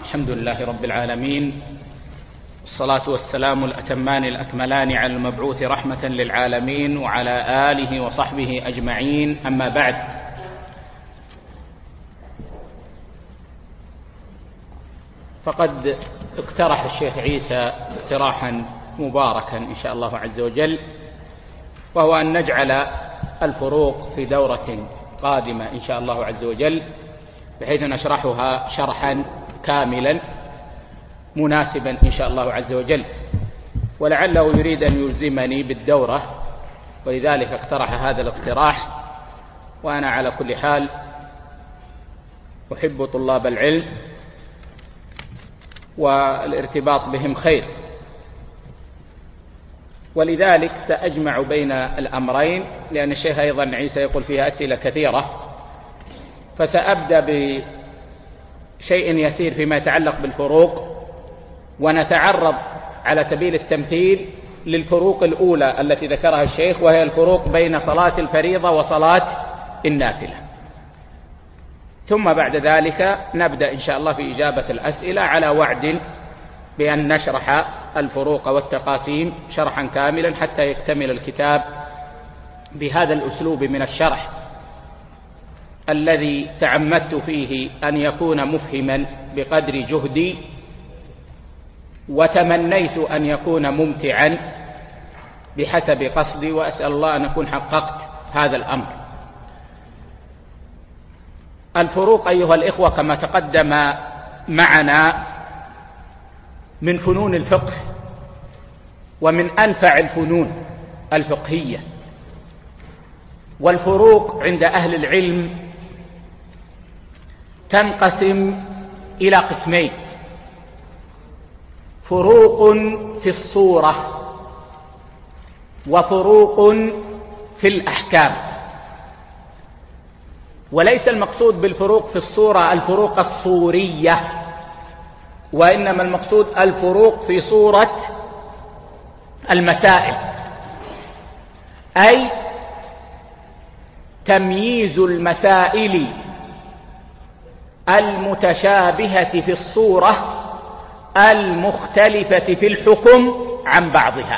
الحمد لله رب العالمين، والصلاة والسلام الأتمان الأكملان على المبعوث رحمة للعالمين وعلى آله وصحبه أجمعين. أما بعد، فقد اقترح الشيخ عيسى اقتراحا مباركا إن شاء الله عز وجل، وهو أن نجعل الفروق في دورة قادمة إن شاء الله عز وجل، بحيث نشرحها شرحا كاملا مناسبا إن شاء الله عز وجل، ولعله يريد أن يلزمني بالدورة، ولذلك اقترح هذا الاقتراح. وأنا على كل حال أحب طلاب العلم والارتباط بهم خير، ولذلك سأجمع بين الأمرين، لأن الشيخ أيضا عيسى يقول فيها أسئلة كثيرة، فسأبدأ بشيء يسير فيما يتعلق بالفروق، ونتعرض على سبيل التمثيل للفروق الأولى التي ذكرها الشيخ، وهي الفروق بين صلاة الفريضة وصلاة النافلة. ثم بعد ذلك نبدأ إن شاء الله في إجابة الأسئلة، على وعد بأن نشرح الفروق والتقاسيم شرحا كاملا حتى يكتمل الكتاب بهذا الأسلوب من الشرح الذي تعمدت فيه أن يكون مفهما بقدر جهدي، وتمنيت أن يكون ممتعا بحسب قصدي، وأسأل الله أن أكون حققت هذا الأمر. الفروق أيها الإخوة كما تقدم معنا من فنون الفقه، ومن أنفع الفنون الفقهية. والفروق عند أهل العلم تنقسم إلى قسمين: فروق في الصورة، وفروق في الأحكام. وليس المقصود بالفروق في الصورة الفروق الصورية، وإنما المقصود الفروق في صورة المسائل، أي تمييز المسائل المتشابهة في الصورة المختلفة في الحكم عن بعضها.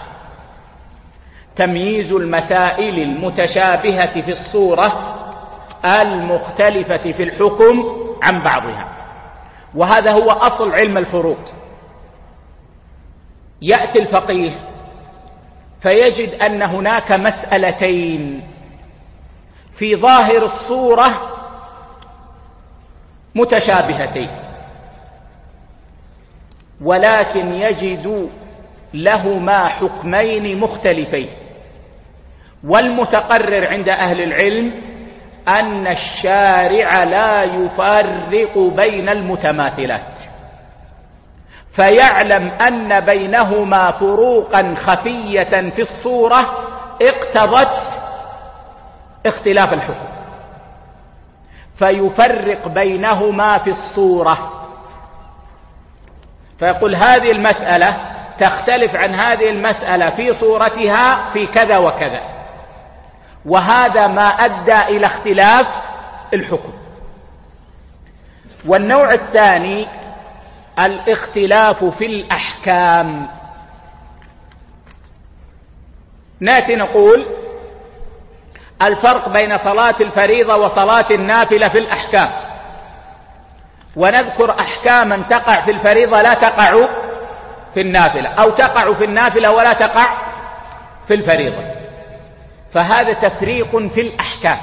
تمييز المسائل المتشابهة في الصورة المختلفة في الحكم عن بعضها، وهذا هو أصل علم الفروق. يأتي الفقيه فيجد أن هناك مسألتين في ظاهر الصورة متشابهتين، ولكن يجد لهما حكمين مختلفين. والمتقرر عند أهل العلم أن الشارع لا يفرق بين المتماثلات، فيعلم أن بينهما فروقا خفية في الصورة اقتضت اختلاف الحكم، فيفرق بينهما في الصورة، فيقول هذه المسألة تختلف عن هذه المسألة في صورتها في كذا وكذا، وهذا ما أدى إلى اختلاف الحكم. والنوع الثاني الاختلاف في الأحكام. نأتي نقول الفرق بين صلاة الفريضة وصلاة النافلة في الأحكام، ونذكر أحكاما تقع في الفريضة لا تقع في النافلة، أو تقع في النافلة ولا تقع في الفريضة، فهذا تفريق في الأحكام،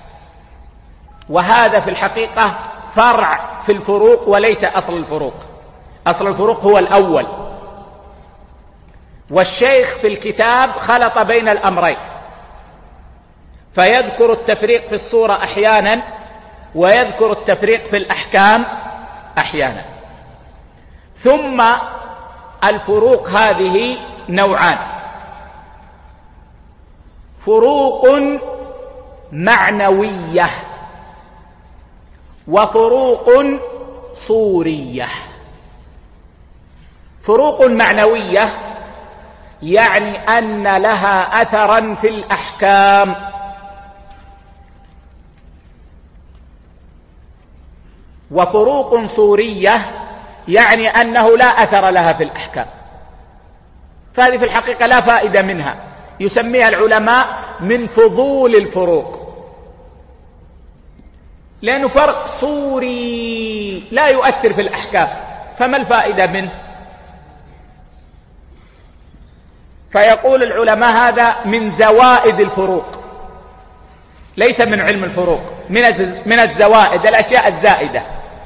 وهذا في الحقيقة فرع في الفروق وليس أصل الفروق. أصل الفروق هو الأول، والشيخ في الكتاب خلط بين الأمرين، فيذكر التفريق في الصورة أحيانا، ويذكر التفريق في الأحكام أحيانا. ثم الفروق هذه نوعان: فروق معنوية، وفروق صورية. فروق معنوية يعني أن لها أثرا في الأحكام، وفروق صورية يعني أنه لا أثر لها في الأحكام، فهذه في الحقيقة لا فائدة منها، يسميها العلماء من فضول الفروق، لأنه فرق صوري لا يؤثر في الأحكام، فما الفائدة منه؟ فيقول العلماء هذا من زوائد الفروق، ليس من علم الفروق، من الزوائد، الأشياء الزائدة.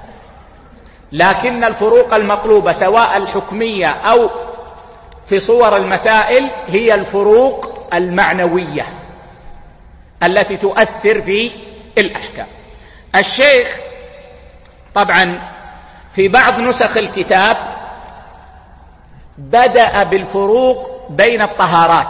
لكن الفروق المطلوبة سواء الحكمية أو في صور المسائل هي الفروق المعنوية التي تؤثر في الأحكام. الشيخ طبعا في بعض نسخ الكتاب بدأ بالفروق بين الطهارات،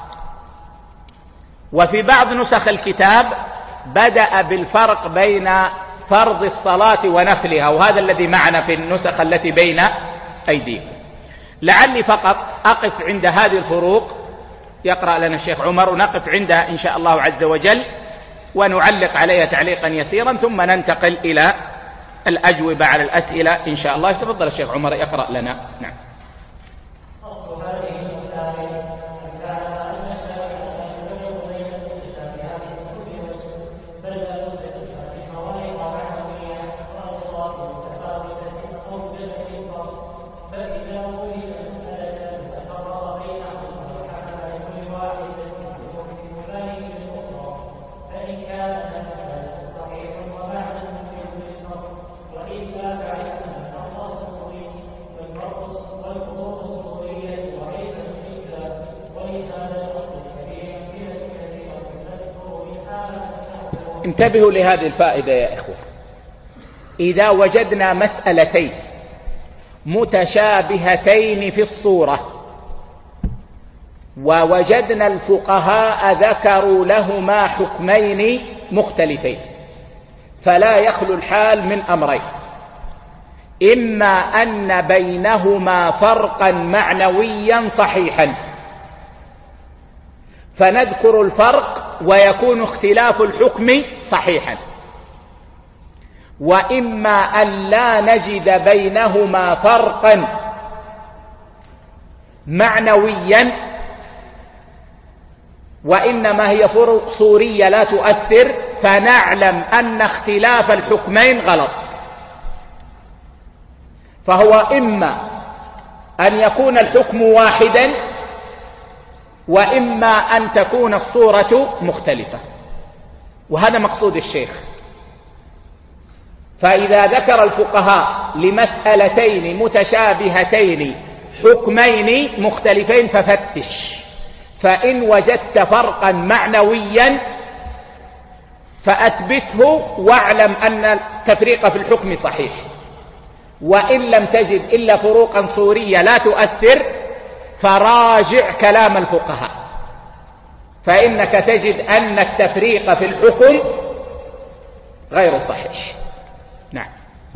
وفي بعض نسخ الكتاب بدأ بالفرق بين فرض الصلاة ونفلها، وهذا الذي معنا في النسخ التي بين أيديكم. لعلي فقط أقف عند هذه الفروق، يقرأ لنا الشيخ عمر ونقف عندها إن شاء الله عز وجل ونعلق عليها تعليقا يسيرا، ثم ننتقل إلى الأجوبة على الأسئلة إن شاء الله. تفضل الشيخ عمر يقرأ لنا. نعم. انتبهوا لهذه الفائدة يا إخوة. إذا وجدنا مسألتين متشابهتين في الصورة ووجدنا الفقهاء ذكروا لهما حكمين مختلفين، فلا يخلو الحال من أمرين: إما أن بينهما فرقا معنويا صحيحا فنذكر الفرق ويكون اختلاف الحكم صحيحا، وإما أن لا نجد بينهما فرقا معنويا وإنما هي فروق صورية لا تؤثر، فنعلم أن اختلاف الحكمين غلط. فهو إما أن يكون الحكم واحدا وإما أن تكون الصورة مختلفة، وهذا مقصود الشيخ. فإذا ذكر الفقهاء لمسألتين متشابهتين حكمين مختلفين ففتش، فإن وجدت فرقا معنويا فأثبته واعلم أن التفريق في الحكم صحيح، وإن لم تجد إلا فروقا صورية لا تؤثر فراجع كلام الفقهاء، فإنك تجد أن التفريق في الحكم غير صحيح. نعم.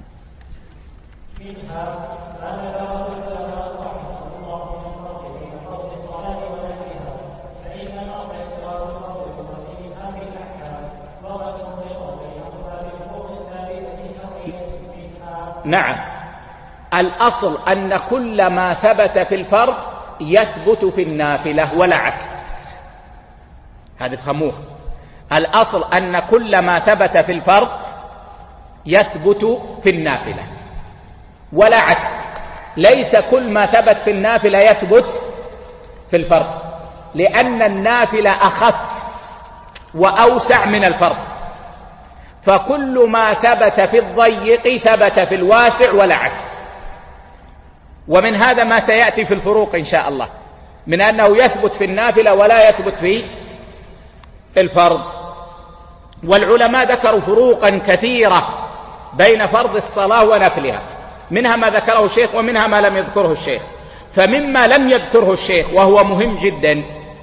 نعم، الأصل أن كل ما ثبت في الفرض يثبت في النافلة ولا عكس، هذا فهموه. الأصل أن كل ما ثبت في الفرض يثبت في النافلة ولا عكس، ليس كل ما ثبت في النافلة يثبت في الفرض، لأن النافلة أخف وأوسع من الفرض، فكل ما ثبت في الضيق ثبت في الواسع ولا عكس. ومن هذا ما سيأتي في الفروق إن شاء الله، من أنه يثبت في النافلة ولا يثبت في الفرض. والعلماء ذكروا فروقا كثيرة بين فرض الصلاة ونفلها، منها ما ذكره الشيخ ومنها ما لم يذكره الشيخ. فمما لم يذكره الشيخ وهو مهم جدا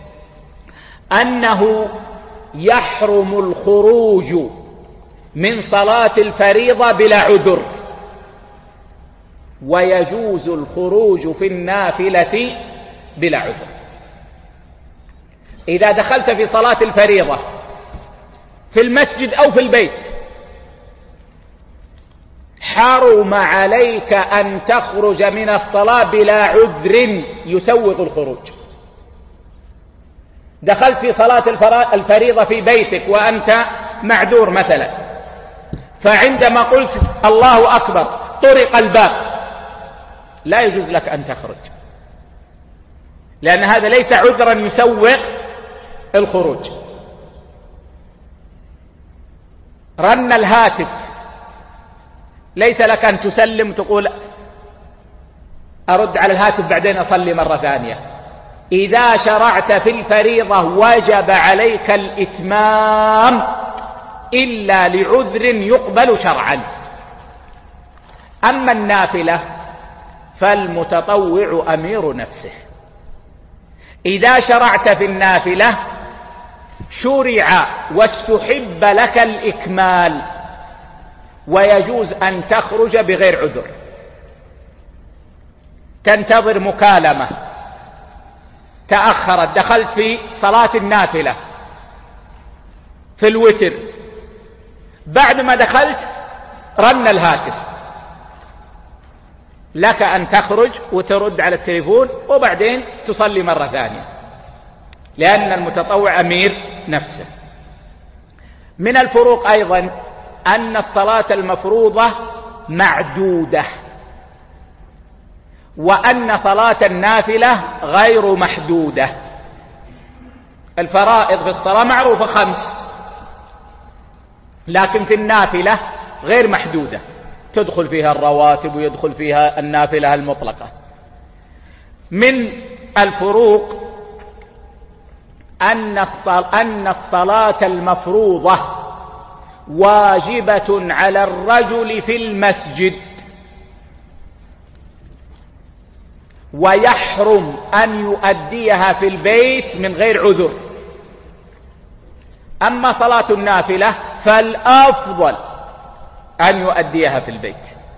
أنه يحرم الخروج من صلاة الفريضة بلا عذر، ويجوز الخروج في النافلة بلا عذر. إذا دخلت في صلاة الفريضة في المسجد أو في البيت حرم عليك أن تخرج من الصلاة بلا عذر يسوغ الخروج. دخلت في صلاة الفريضة في بيتك وأنت معذور مثلا، فعندما قلت الله أكبر طرق الباب، لا يجوز لك أن تخرج، لأن هذا ليس عذرا يسوغ الخروج. رن الهاتف، ليس لك أن تسلم تقول أرد على الهاتف بعدين أصلي مرة ثانية. إذا شرعت في الفريضة وجب عليك الإتمام إلا لعذر يقبل شرعا. أما النافلة فالمتطوع أمير نفسه. إذا شرعت في النافلة شرع واستحب لك الإكمال، ويجوز أن تخرج بغير عذر. تنتظر مكالمة، تأخرت، دخلت في صلاة النافلة في الوتر، بعد ما دخلت رن الهاتف، لك أن تخرج وترد على التليفون وبعدين تصلي مرة ثانية، لأن المتطوع أمير نفسه. من الفروق أيضا أن الصلاة المفروضة معدودة، وأن صلاة النافلة غير محدودة. الفرائض في الصلاة معروفة 5، لكن في النافلة غير محدودة، تدخل فيها الرواتب ويدخل فيها النافلة المطلقة. من الفروق أن الصلاة المفروضة واجبة على الرجل في المسجد، ويحرم أن يؤديها في البيت من غير عذر. أما صلاة النافلة فالأفضل أن يؤديها في البيت.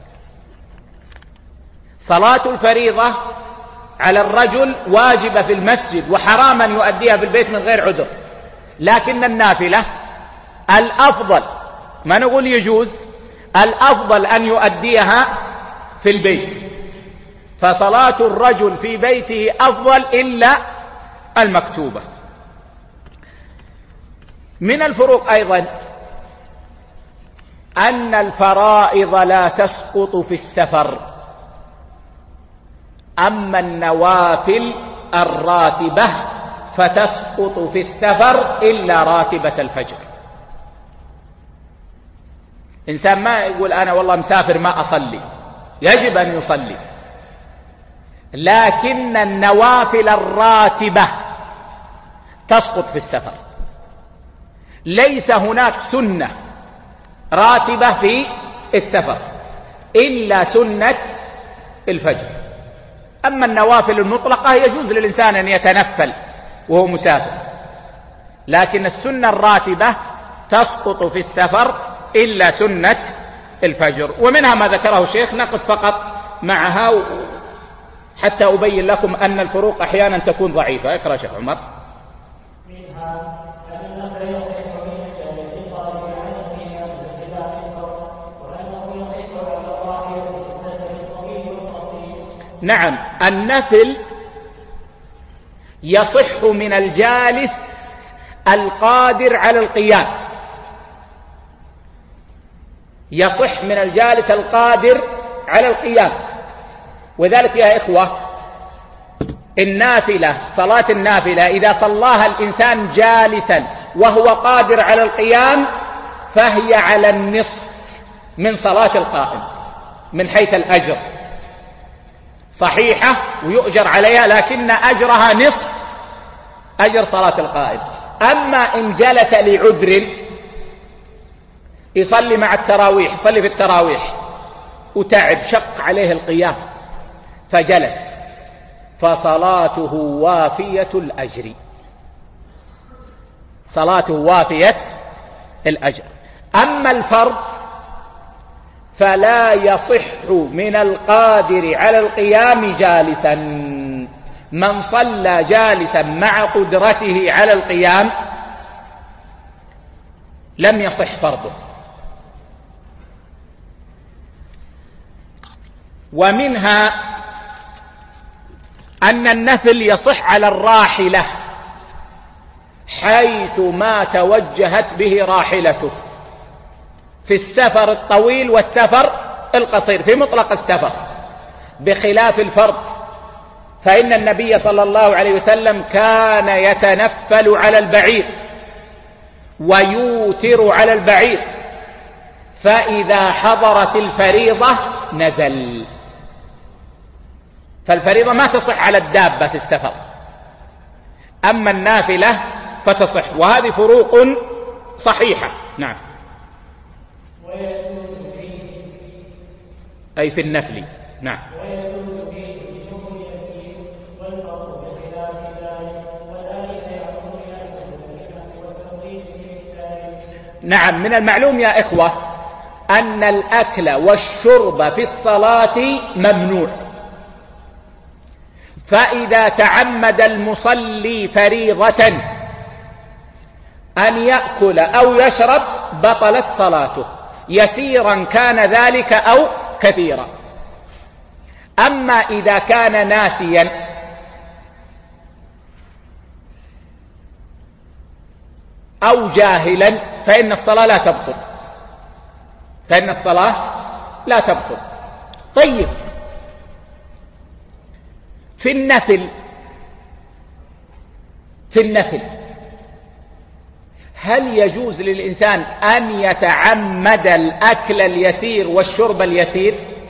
صلاة الفريضة على الرجل واجبة في المسجد، وحرام أن يؤديها في البيت من غير عذر. لكن النافلة الأفضل، ما نقول يجوز، الأفضل أن يؤديها في البيت. فصلاة الرجل في بيته أفضل إلا المكتوبة. من الفروق أيضا أن الفرائض لا تسقط في السفر، أما النوافل الراتبة فتسقط في السفر إلا راتبة الفجر. إنسان ما يقول أنا والله مسافر ما أصلي، يجب أن يصلي، لكن النوافل الراتبة تسقط في السفر. ليس هناك سنة راتبة في السفر إلا سنة الفجر. أما النوافل المطلقة يجوز للإنسان أن يتنفل وهو مسافر، لكن السنة الراتبة تسقط في السفر إلا سنة الفجر. ومنها ما ذكره الشيخ، نقف فقط معها حتى أبين لكم أن الفروق أحيانا تكون ضعيفة. اقرأ شيخ عمر. منها أن النفل يصح من الاستيقاظ عنه وأنه يصح على الراحل في السفر الطويل والقصير. نعم، النفل يصح من الجالس القادر على القيام، يصح من الجالس القادر على القيام. وذلك يا إخوة النافلة، صلاة النافلة إذا صلاها الإنسان جالسا وهو قادر على القيام فهي على النصف من صلاة القائم من حيث الأجر، صحيحة ويؤجر عليها، لكن أجرها نصف أجر صلاة القائم. أما إن جلس لعذر، يصلي مع التراويح، يصلي في التراويح وتعب شق عليه القيام فجلس، فصلاته وافية الأجر، صلاته وافية الأجر. أما الفرض فلا يصح من القادر على القيام جالسا. من صلى جالسا مع قدرته على القيام لم يصح فرضه. ومنها أن النفل يصح على الراحلة حيث ما توجهت به راحلته في السفر الطويل والسفر القصير، في مطلق السفر، بخلاف الفرض، فإن النبي صلى الله عليه وسلم كان يتنفل على البعير ويوتر على البعير، فإذا حضرت الفريضة نزل. فالفريضة ما تصح على الدابة في السفر، أما النافلة فتصح، وهذه فروق صحيحة. نعم. أي في النفل. نعم. نعم، من المعلوم يا إخوة أن الأكل والشرب في الصلاة ممنوع، فإذا تعمد المصلي فريضة أن يأكل أو يشرب بطلت صلاته، يسيرا كان ذلك أو كثيرا. أما إذا كان ناسيا أو جاهلا فإن الصلاة لا تبطل، فإن الصلاة لا تبطل. طيب، في النفل هل يجوز للإنسان أن يتعمد الأكل اليسير والشرب اليسير؟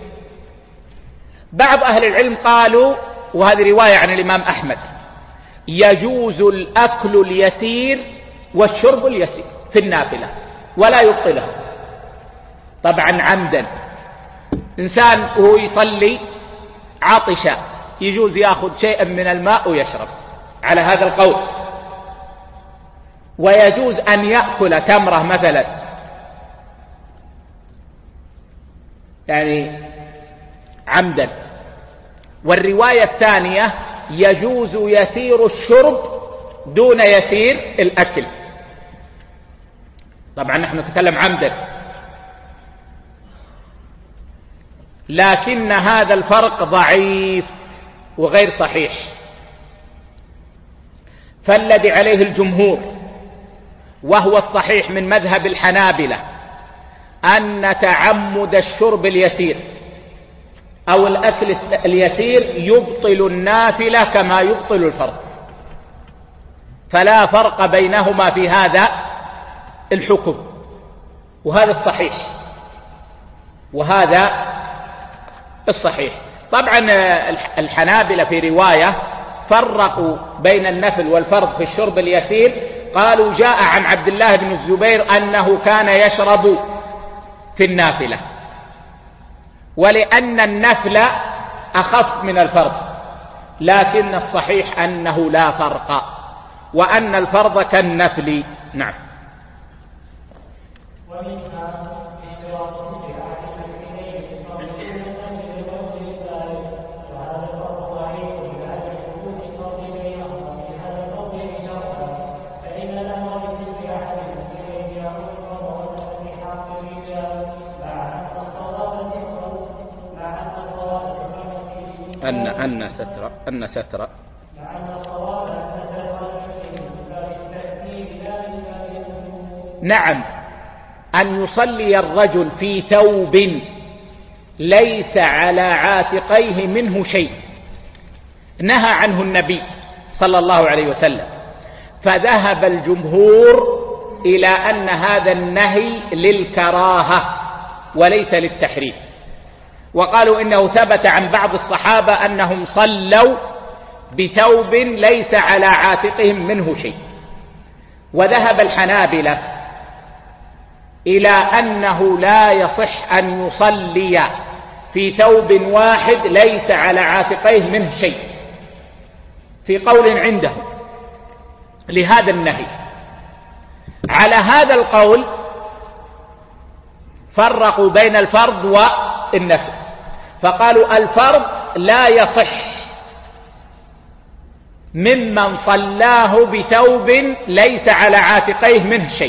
بعض أهل العلم قالوا، وهذه رواية عن الإمام أحمد، يجوز الأكل اليسير والشرب اليسير في النافلة ولا يبطله. طبعا عمدا، إنسان وهو يصلي عطش يجوز يأخذ شيئا من الماء ويشرب على هذا القول، ويجوز أن يأكل تمرة مثلا، يعني عمدا. والرواية الثانية يجوز يسير الشرب دون يسير الأكل. طبعا نحن نتكلم عمدا، لكن هذا الفرق ضعيف وغير صحيح. فالذي عليه الجمهور وهو الصحيح من مذهب الحنابلة أن تعمد الشرب اليسير أو الأكل اليسير يبطل النافلة كما يبطل الفرض، فلا فرق بينهما في هذا الحكم، وهذا الصحيح وهذا الصحيح. طبعا الحنابلة في رواية فرقوا بين النفل والفرض في الشرب اليسير، قالوا جاء عن عبد الله بن الزبير أنه كان يشرب في النافلة، ولأن النفل أخف من الفرض، لكن الصحيح أنه لا فرق، وأن الفرض كالنفل. نعم. أن ستر نعم، أن يصلي الرجل في ثوب ليس على عاتقيه منه شيء نهى عنه النبي صلى الله عليه وسلم، فذهب الجمهور إلى أن هذا النهي للكراهة وليس للتحريم، وقالوا إنه ثبت عن بعض الصحابة أنهم صلوا بثوب ليس على عاتقهم منه شيء. وذهب الحنابلة إلى أنه لا يصح أن يصلي في ثوب واحد ليس على عاتقيه منه شيء، في قول عندهم لهذا النهي. على هذا القول فرقوا بين الفرض والنفل، فقالوا الفرض لا يصح ممن صلاه بثوب ليس على عاتقيه منه شيء،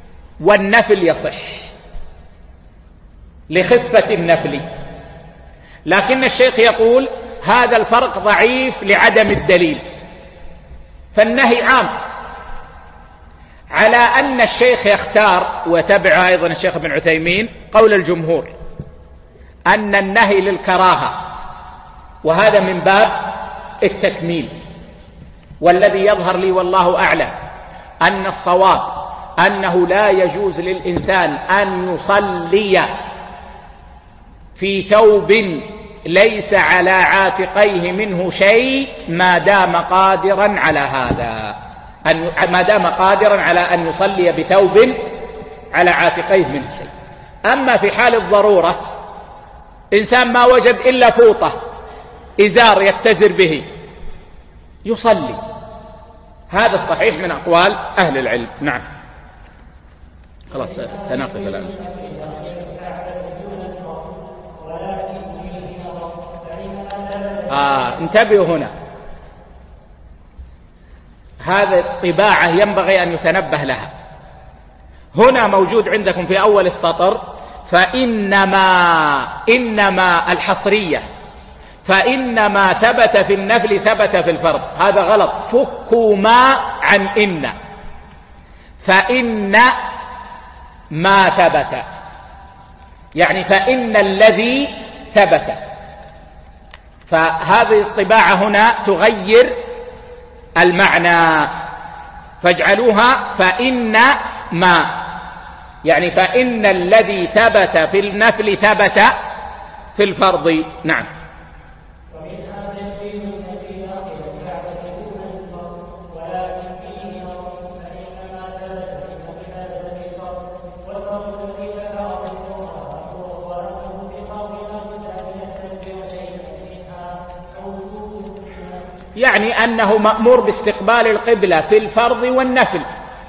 والنفل يصح لخفة النفل. لكن الشيخ يقول هذا الفرق ضعيف لعدم الدليل، فالنهي عام، على أن الشيخ يختار، وتبع أيضا الشيخ ابن عثيمين قول الجمهور أن النهي للكراهة، وهذا من باب التكميل. والذي يظهر لي والله أعلم أن الصواب أنه لا يجوز للإنسان أن يصلي في ثوب ليس على عاتقيه منه شيء ما دام قادرا على هذا، ما دام قادرا على أن يصلي بثوب على عاتقيه منه شيء. أما في حال الضرورة، إنسان ما وجد إلا فوطة إزار يتزر به يصلي، هذا الصحيح من أقوال أهل العلم. نعم، خلاص سنقف الآن. انتبهوا هنا، هذه الطباعة ينبغي أن يتنبه لها. هنا موجود عندكم في أول السطر إنما الحصرية، فإنما ثبت في النفل ثبت في الفرض، هذا غلط. فكوا ما عن إن، فإن ما ثبت، يعني فإن الذي ثبت. فهذه الطباعة هنا تغير المعنى، فاجعلوها فإن ما، يعني فإن الذي ثبت في النفل ثبت في الفرض. نعم. يعني أنه مأمور باستقبال القبلة في الفرض والنفل،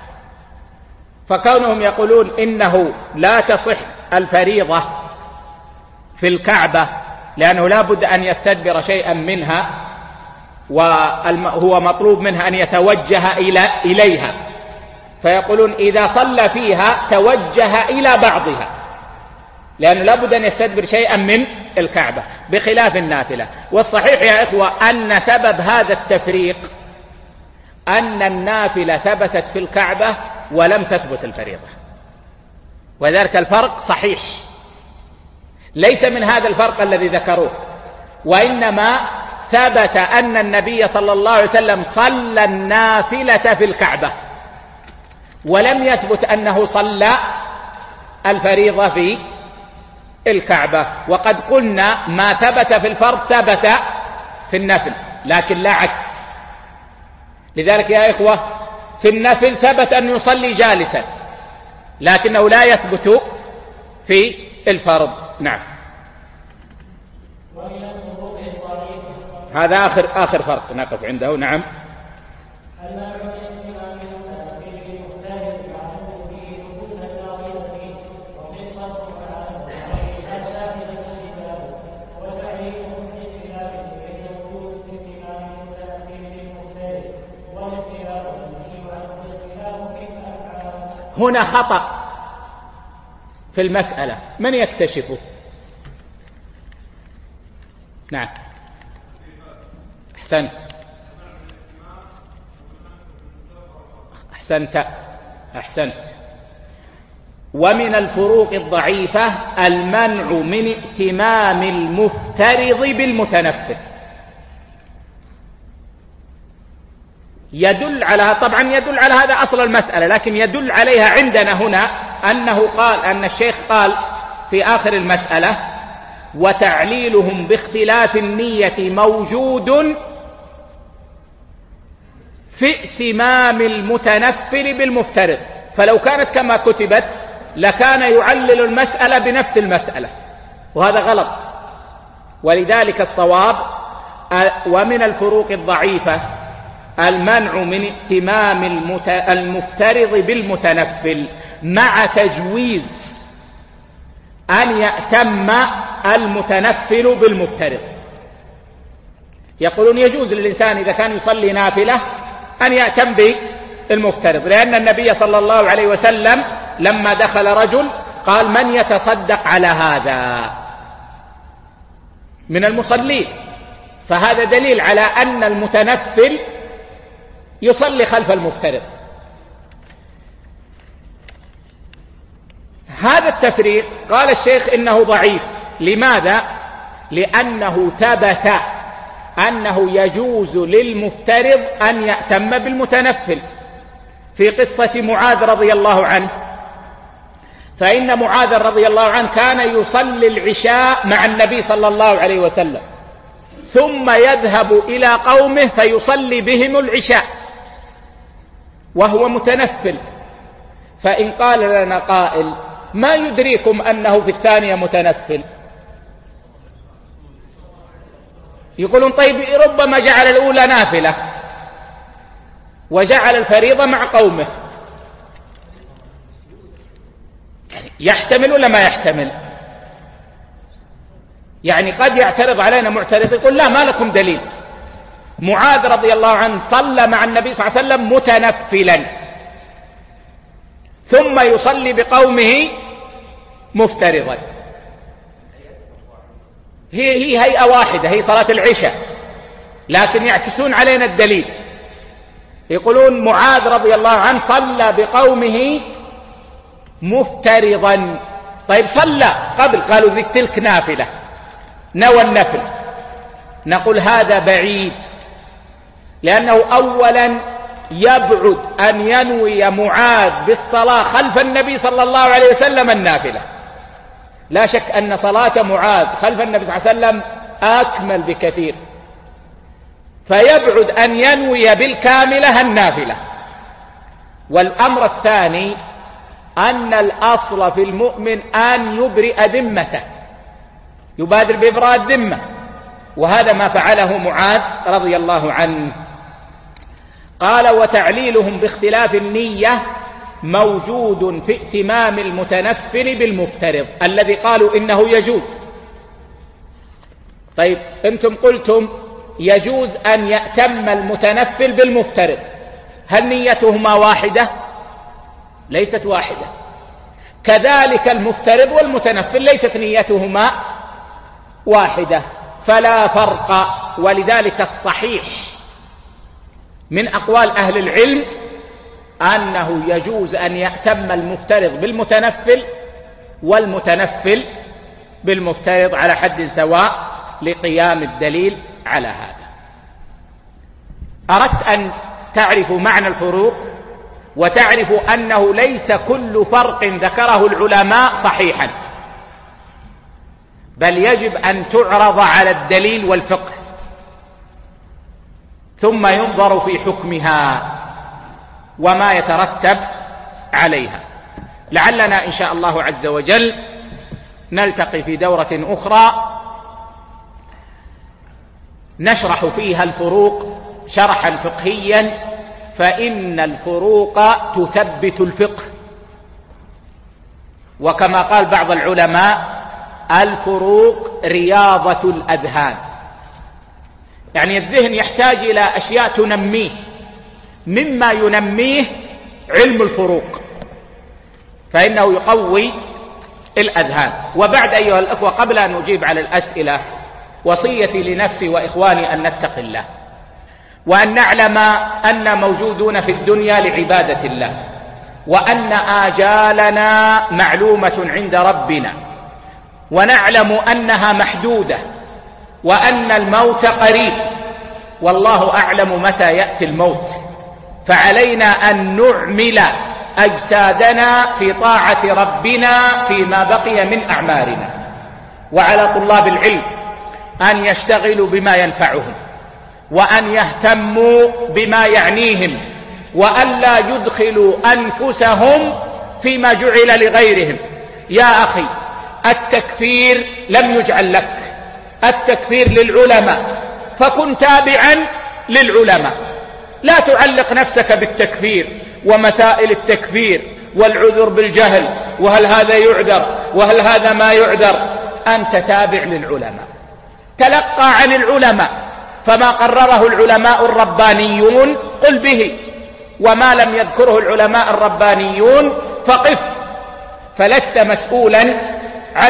فكونهم يقولون إنه لا تصح الفريضة في الكعبة لأنه لا بد أن يستدبر شيئا منها، وهو مطلوب منها أن يتوجه إليها، فيقولون إذا صلى فيها توجه إلى بعضها، لأنه لا بد أن يستدبر شيئا من الكعبة بخلاف النافلة. والصحيح يا إخوة أن سبب هذا التفريق أن النافلة ثبتت في الكعبة ولم تثبت الفريضة، وذلك الفرق صحيح، ليس من هذا الفرق الذي ذكروه، وإنما ثبت أن النبي صلى الله عليه وسلم صلى النافلة في الكعبة، ولم يثبت أنه صلى الفريضة في الكعبة. وقد قلنا ما ثبت في الفرض ثبت في النفل، لكن لا عكس. لذلك يا إخوة في النفل ثبت أن يصلي جالسا، لكنه لا يثبت في الفرض. نعم، هذا آخر فرق نقف عنده. نعم. هنا خطأ في المسألة، من يكتشفه؟ نعم، أحسنت. ومن الفروق الضعيفة المنع من ائتمام المفترض بالمتنفل. يدل على هذا أصل المسألة، لكن يدل عليها عندنا هنا أن الشيخ قال في آخر المسألة: وتعليلهم باختلاف النية موجود في ائتمام المتنفل بالمفترض. فلو كانت كما كتبت لكان يعلل المسألة بنفس المسألة، وهذا غلط. ولذلك الصواب ومن الفروق الضعيفة المنع من ائتمام المفترض بالمتنفل، مع تجويز أن يأتم المتنفل بالمفترض. يقولون يجوز للإنسان إذا كان يصلي نافلة أن يأتم بالمفترض، لأن النبي صلى الله عليه وسلم لما دخل رجل قال: من يتصدق على هذا؟ من المصلين، فهذا دليل على أن المتنفل يصلي خلف المفترض. هذا التفريق قال الشيخ إنه ضعيف. لماذا؟ لأنه ثبت أنه يجوز للمفترض أن يأتم بالمتنفل في قصة معاذ رضي الله عنه، فإن معاذ رضي الله عنه كان يصلي العشاء مع النبي صلى الله عليه وسلم، ثم يذهب إلى قومه فيصلي بهم العشاء وهو متنفل. فإن قال لنا قائل ما يدريكم أنه في الثانية متنفل؟ يقولون طيب ربما جعل الأولى نافلة وجعل الفريضة مع قومه، يحتمل ولا ما يحتمل؟ يعني قد يعترض علينا معترض يقول لا، ما لكم دليل. معاذ رضي الله عنه صلى مع النبي صلى الله عليه وسلم متنفلا، ثم يصلي بقومه مفترضا. هي هيئة واحدة، هي صلاة العشاء، لكن يعكسون علينا الدليل. يقولون معاذ رضي الله عنه صلى بقومه مفترضا. طيب صلى قبل، قالوا ذيك تلك نافلة، نوى النفل. نقول هذا بعيد، لأنه أولا يبعد أن ينوي معاذ بالصلاة خلف النبي صلى الله عليه وسلم النافلة. لا شك أن صلاة معاذ خلف النبي صلى الله عليه وسلم أكمل بكثير، فيبعد أن ينوي بالكاملة النافلة. والأمر الثاني أن الأصل في المؤمن أن يبرئ ذمته، يبادر بإبراء الذمة، وهذا ما فعله معاذ رضي الله عنه. قال وتعليلهم باختلاف النية موجود في ائتمام المتنفل بالمفترض الذي قالوا إنه يجوز. طيب أنتم قلتم يجوز أن يأتم المتنفل بالمفترض، هل نيتهما واحدة؟ ليست واحدة. كذلك المفترض والمتنفل ليست نيتهما واحدة، فلا فرق. ولذلك الصحيح من أقوال أهل العلم أنه يجوز أن يأتم المفترض بالمتنفل والمتنفل بالمفترض على حد سواء لقيام الدليل على هذا. أردت أن تعرفوا معنى الفروق وتعرفوا أنه ليس كل فرق ذكره العلماء صحيحا، بل يجب أن تعرض على الدليل والفقه ثم ينظر في حكمها وما يترتب عليها. لعلنا إن شاء الله عز وجل نلتقي في دورة أخرى نشرح فيها الفروق شرحا فقهيا، فإن الفروق تثبت الفقه. وكما قال بعض العلماء الفروق رياضة الأذهان، يعني الذهن يحتاج إلى أشياء تنميه، مما ينميه علم الفروق، فإنه يقوي الأذهان. وبعد أيها الأخوة، قبل أن نجيب على الأسئلة، وصيتي لنفسي وإخواني أن نتقي الله، وأن نعلم أن موجودون في الدنيا لعبادة الله، وأن آجالنا معلومة عند ربنا، ونعلم أنها محدودة، وأن الموت قريب، والله أعلم متى يأتي الموت. فعلينا أن نعمل أجسادنا في طاعة ربنا فيما بقي من أعمارنا. وعلى طلاب العلم أن يشتغلوا بما ينفعهم، وأن يهتموا بما يعنيهم، وأن لا يدخلوا أنفسهم فيما جعل لغيرهم. يا أخي، التكفير لم يجعل لك، التكفير للعلماء، فكن تابعا للعلماء. لا تعلق نفسك بالتكفير ومسائل التكفير والعذر بالجهل، وهل هذا يعذر وهل هذا ما يعذر. أنت تابع للعلماء، تلقى عن العلماء، فما قرره العلماء الربانيون قل به، وما لم يذكره العلماء الربانيون فقف، فلست مسؤولا عنه.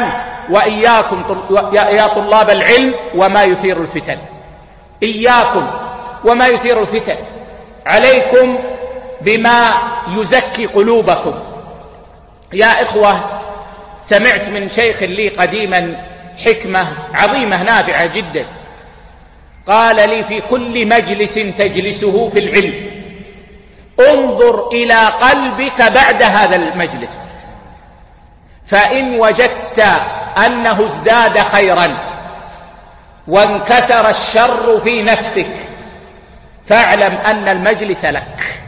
وإياكم يا طلاب العلم وما يثير الفتن، إياكم وما يثير الفتن، عليكم بما يزكي قلوبكم. يا إخوة، سمعت من شيخ لي قديما حكمة عظيمة نافعة جدا، قال لي: في كل مجلس تجلسه في العلم انظر إلى قلبك بعد هذا المجلس، فإن وجدت أنه ازداد خيرا وانكثر الشر في نفسك فاعلم أن المجلس لك،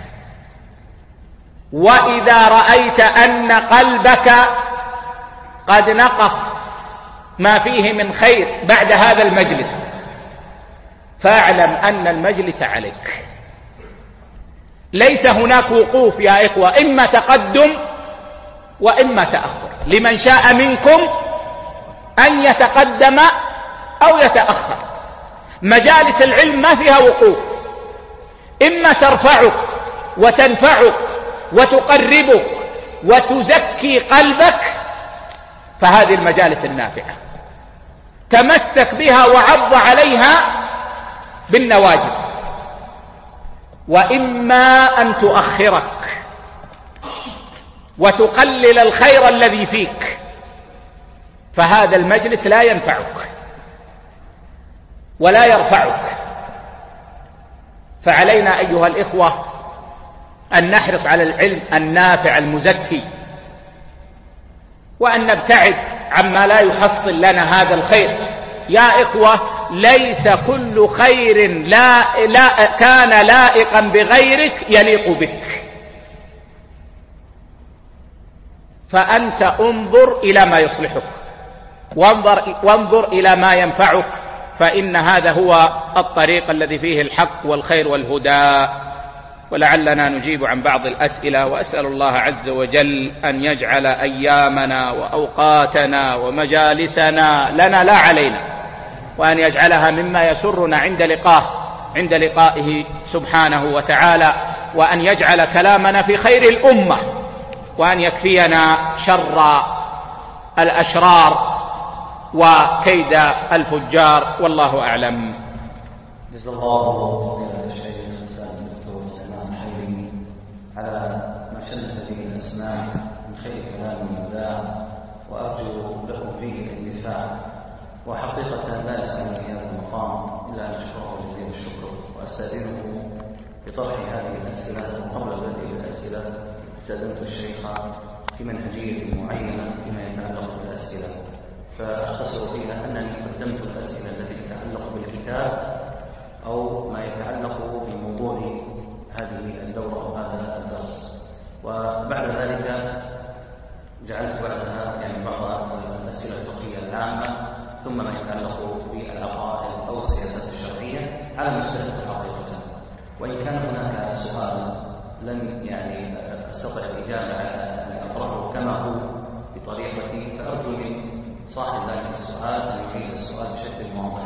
وإذا رأيت أن قلبك قد نقص ما فيه من خير بعد هذا المجلس فاعلم أن المجلس عليك. ليس هناك وقوف يا إخوة، إما تقدم وإما تأخر، لمن شاء منكم أن يتقدم أو يتأخر. مجالس العلم ما فيها وقوف، إما ترفعك وتنفعك وتقربك وتزكي قلبك فهذه المجالس النافعة، تمسك بها وعض عليها بالنواجذ، وإما أن تؤخرك وتقلل الخير الذي فيك فهذا المجلس لا ينفعك ولا يرفعك. فعلينا أيها الإخوة أن نحرص على العلم النافع المزكي، وأن نبتعد عما لا يحصل لنا هذا الخير. يا إخوة، ليس كل خير كان لائقا بغيرك يليق بك، فأنت انظر إلى ما يصلحك وانظر إلى ما ينفعك، فإن هذا هو الطريق الذي فيه الحق والخير والهدى. ولعلنا نجيب عن بعض الأسئلة، وأسأل الله عز وجل أن يجعل أيامنا وأوقاتنا ومجالسنا لنا لا علينا، وأن يجعلها مما يسرنا عند لقائه سبحانه وتعالى، وأن يجعل كلامنا في خير الأمة، وأن يكفينا شر الأشرار وكيد الفجار، والله أعلم. جزا الله الشيخ حسن الدكتور سلمان حيري على ما شنف به الأسماع من خير كلام وإبداع، وأرجو لكم فيه الاندفاع، وحقيقة لا يسأل في هذا المقام إلا أن أشكره جزيل الشكر، وأستأذنه بطرح هذه الأسئلة. قبل البدء بالأسئلة استأذنت الشيخ في منهجية معينة فيما يتعلق بالأسئلة، فأختصر فيها أنني قدمت الأسئلة التي تتعلق بالكتاب أو ما يتعلق بموضوع هذه الدورة أو هذا الدرس، وبعد ذلك جعلت بعدها بعض الأسئلة الفقهية العامة، ثم ما يتعلق بالعقائد أو السياسات الشرعية على مستوى حقيقة. وإن كان هناك سؤال لن أستطع الإجابة على أن أطرحه كما هو بطريقتي، فأرجو من صاحب ذلك السؤال أن يعيد السؤال بشكل واضح.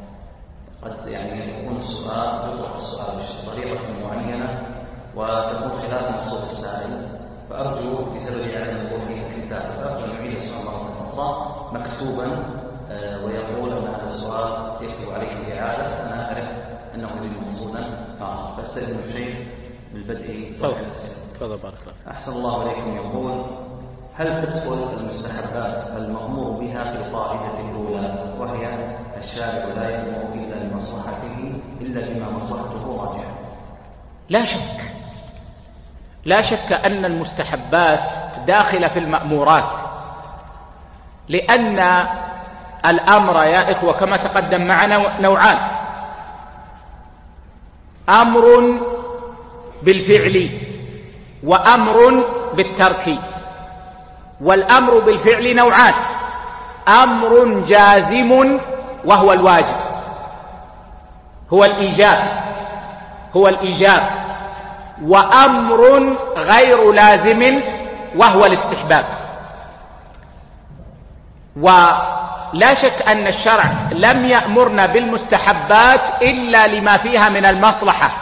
قد يكون السؤال يطرح السؤال بطريقة معينة وتكون خلاف مقصود السائل، فأرجو بسبب عدم وضوح الكتاب فأرجو أن يعيد السؤال مرة أخرى مكتوبا ويقول أن هذا السؤال يكتب عليه الإعادة، فأنا أعرف أنه يريد مقصودا آخر. فاستأذن الشيخ بالبدء. تفضل. بارك الله. أحسن الله عليكم. يقول: هل تدخل المستحبات المأمور بها في القاعدة الأولى، وهي الشارع لا يأمر إلا لمصلحته إلا لما مصلحته راجحة؟ لا شك أن المستحبات داخلة في المأمورات، لأن الأمر يا إخوة كما تقدم معنا نوعان: أمر بالفعل وأمر بالترك. والأمر بالفعل نوعان: أمر جازم وهو الواجب، هو الإيجاب، وأمر غير لازم وهو الاستحباب. ولا شك أن الشرع لم يأمرنا بالمستحبات إلا لما فيها من المصلحة،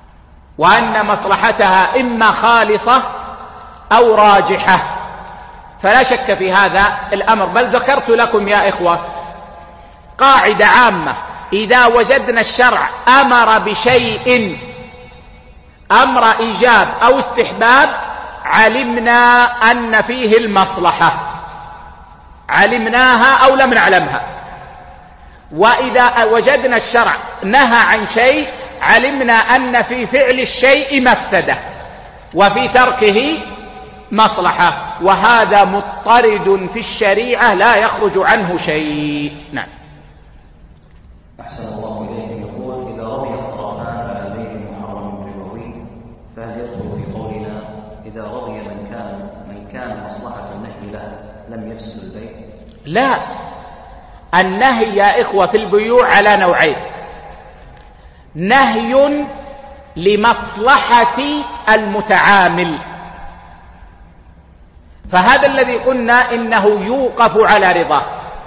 وأن مصلحتها إما خالصة أو راجحة، فلا شك في هذا الأمر. بل ذكرت لكم يا إخوة قاعدة عامة: إذا وجدنا الشرع أمر بشيء أمر إيجاب أو استحباب علمنا أن فيه المصلحة، علمناها أو لم نعلمها. وإذا وجدنا الشرع نهى عن شيء علمنا أن في فعل الشيء مفسدة وفي تركه مصلحة، وهذا مضطرد في الشريعة لا يخرج عنه شيء. نعم. أحسن الله إليكم. يقول: إذا رضي الطرفان على بيع محرم ربوي فهل يدخل في قولنا إذا رضي من كان مصلحة النهي له لم يفسد البيع؟ لا، النهي يا إخوة في البيوع على نوعين: نهي لمصلحة المتعامل، فهذا الذي قلنا إنه يوقف على رضاه،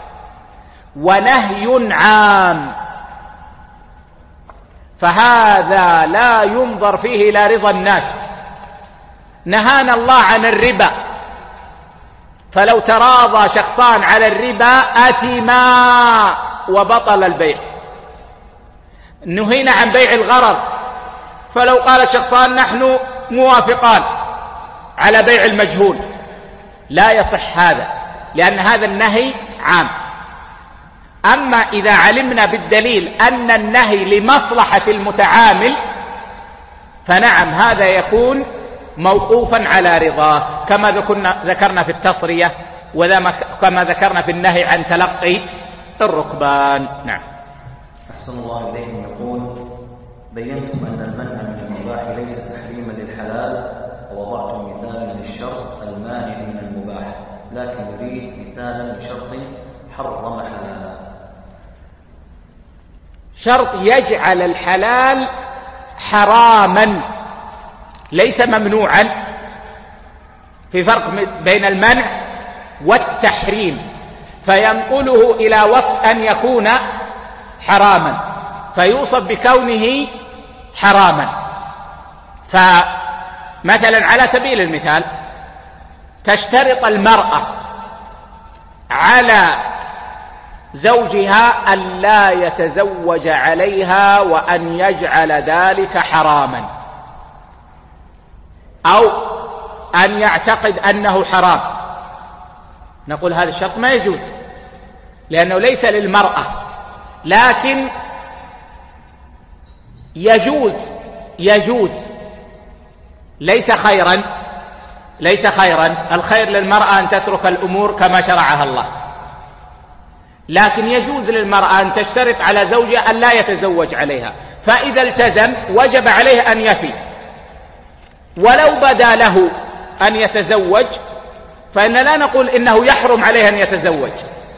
ونهي عام، فهذا لا ينظر فيه إلى رضا الناس. نهانا الله عن الربا، فلو تراضى شخصان على الربا أثما وبطل البيع. نهينا عن بيع الغرر، فلو قال شخصان نحن موافقان على بيع المجهول لا يصح هذا، لأن هذا النهي عام. أما إذا علمنا بالدليل أن النهي لمصلحة المتعامل فنعم هذا يكون موقوفا على رضاه، كما ذكرنا في التصرية وكما ذكرنا في النهي عن تلقي الركبان. نعم. أحسن الله إليكم. يقول: بينتم أن المنع من المباح ليس تحريما للحلال، ووضعتم مثالا للشرط المانع من المباح، لكن يريد مثالا لشرط حرم حلالا. شرط يجعل الحلال حراما ليس ممنوعا، في فرق بين المنع والتحريم، فينقله إلى وصف أن يكون حراما فيوصف بكونه حراما. فمثلا على سبيل المثال تشترط المرأة على زوجها أن لا يتزوج عليها وأن يجعل ذلك حراما، أو أن يعتقد أنه حرام. نقول هذا الشرط ما يجوز لأنه ليس للمرأة، لكن يجوز ليس خيرا. الخير للمرأة أن تترك الأمور كما شرعها الله، لكن يجوز للمرأة أن تشترط على زوجها أن لا يتزوج عليها، فإذا التزم وجب عليه أن يفي، ولو بدا له أن يتزوج فإن لا نقول إنه يحرم عليه أن يتزوج،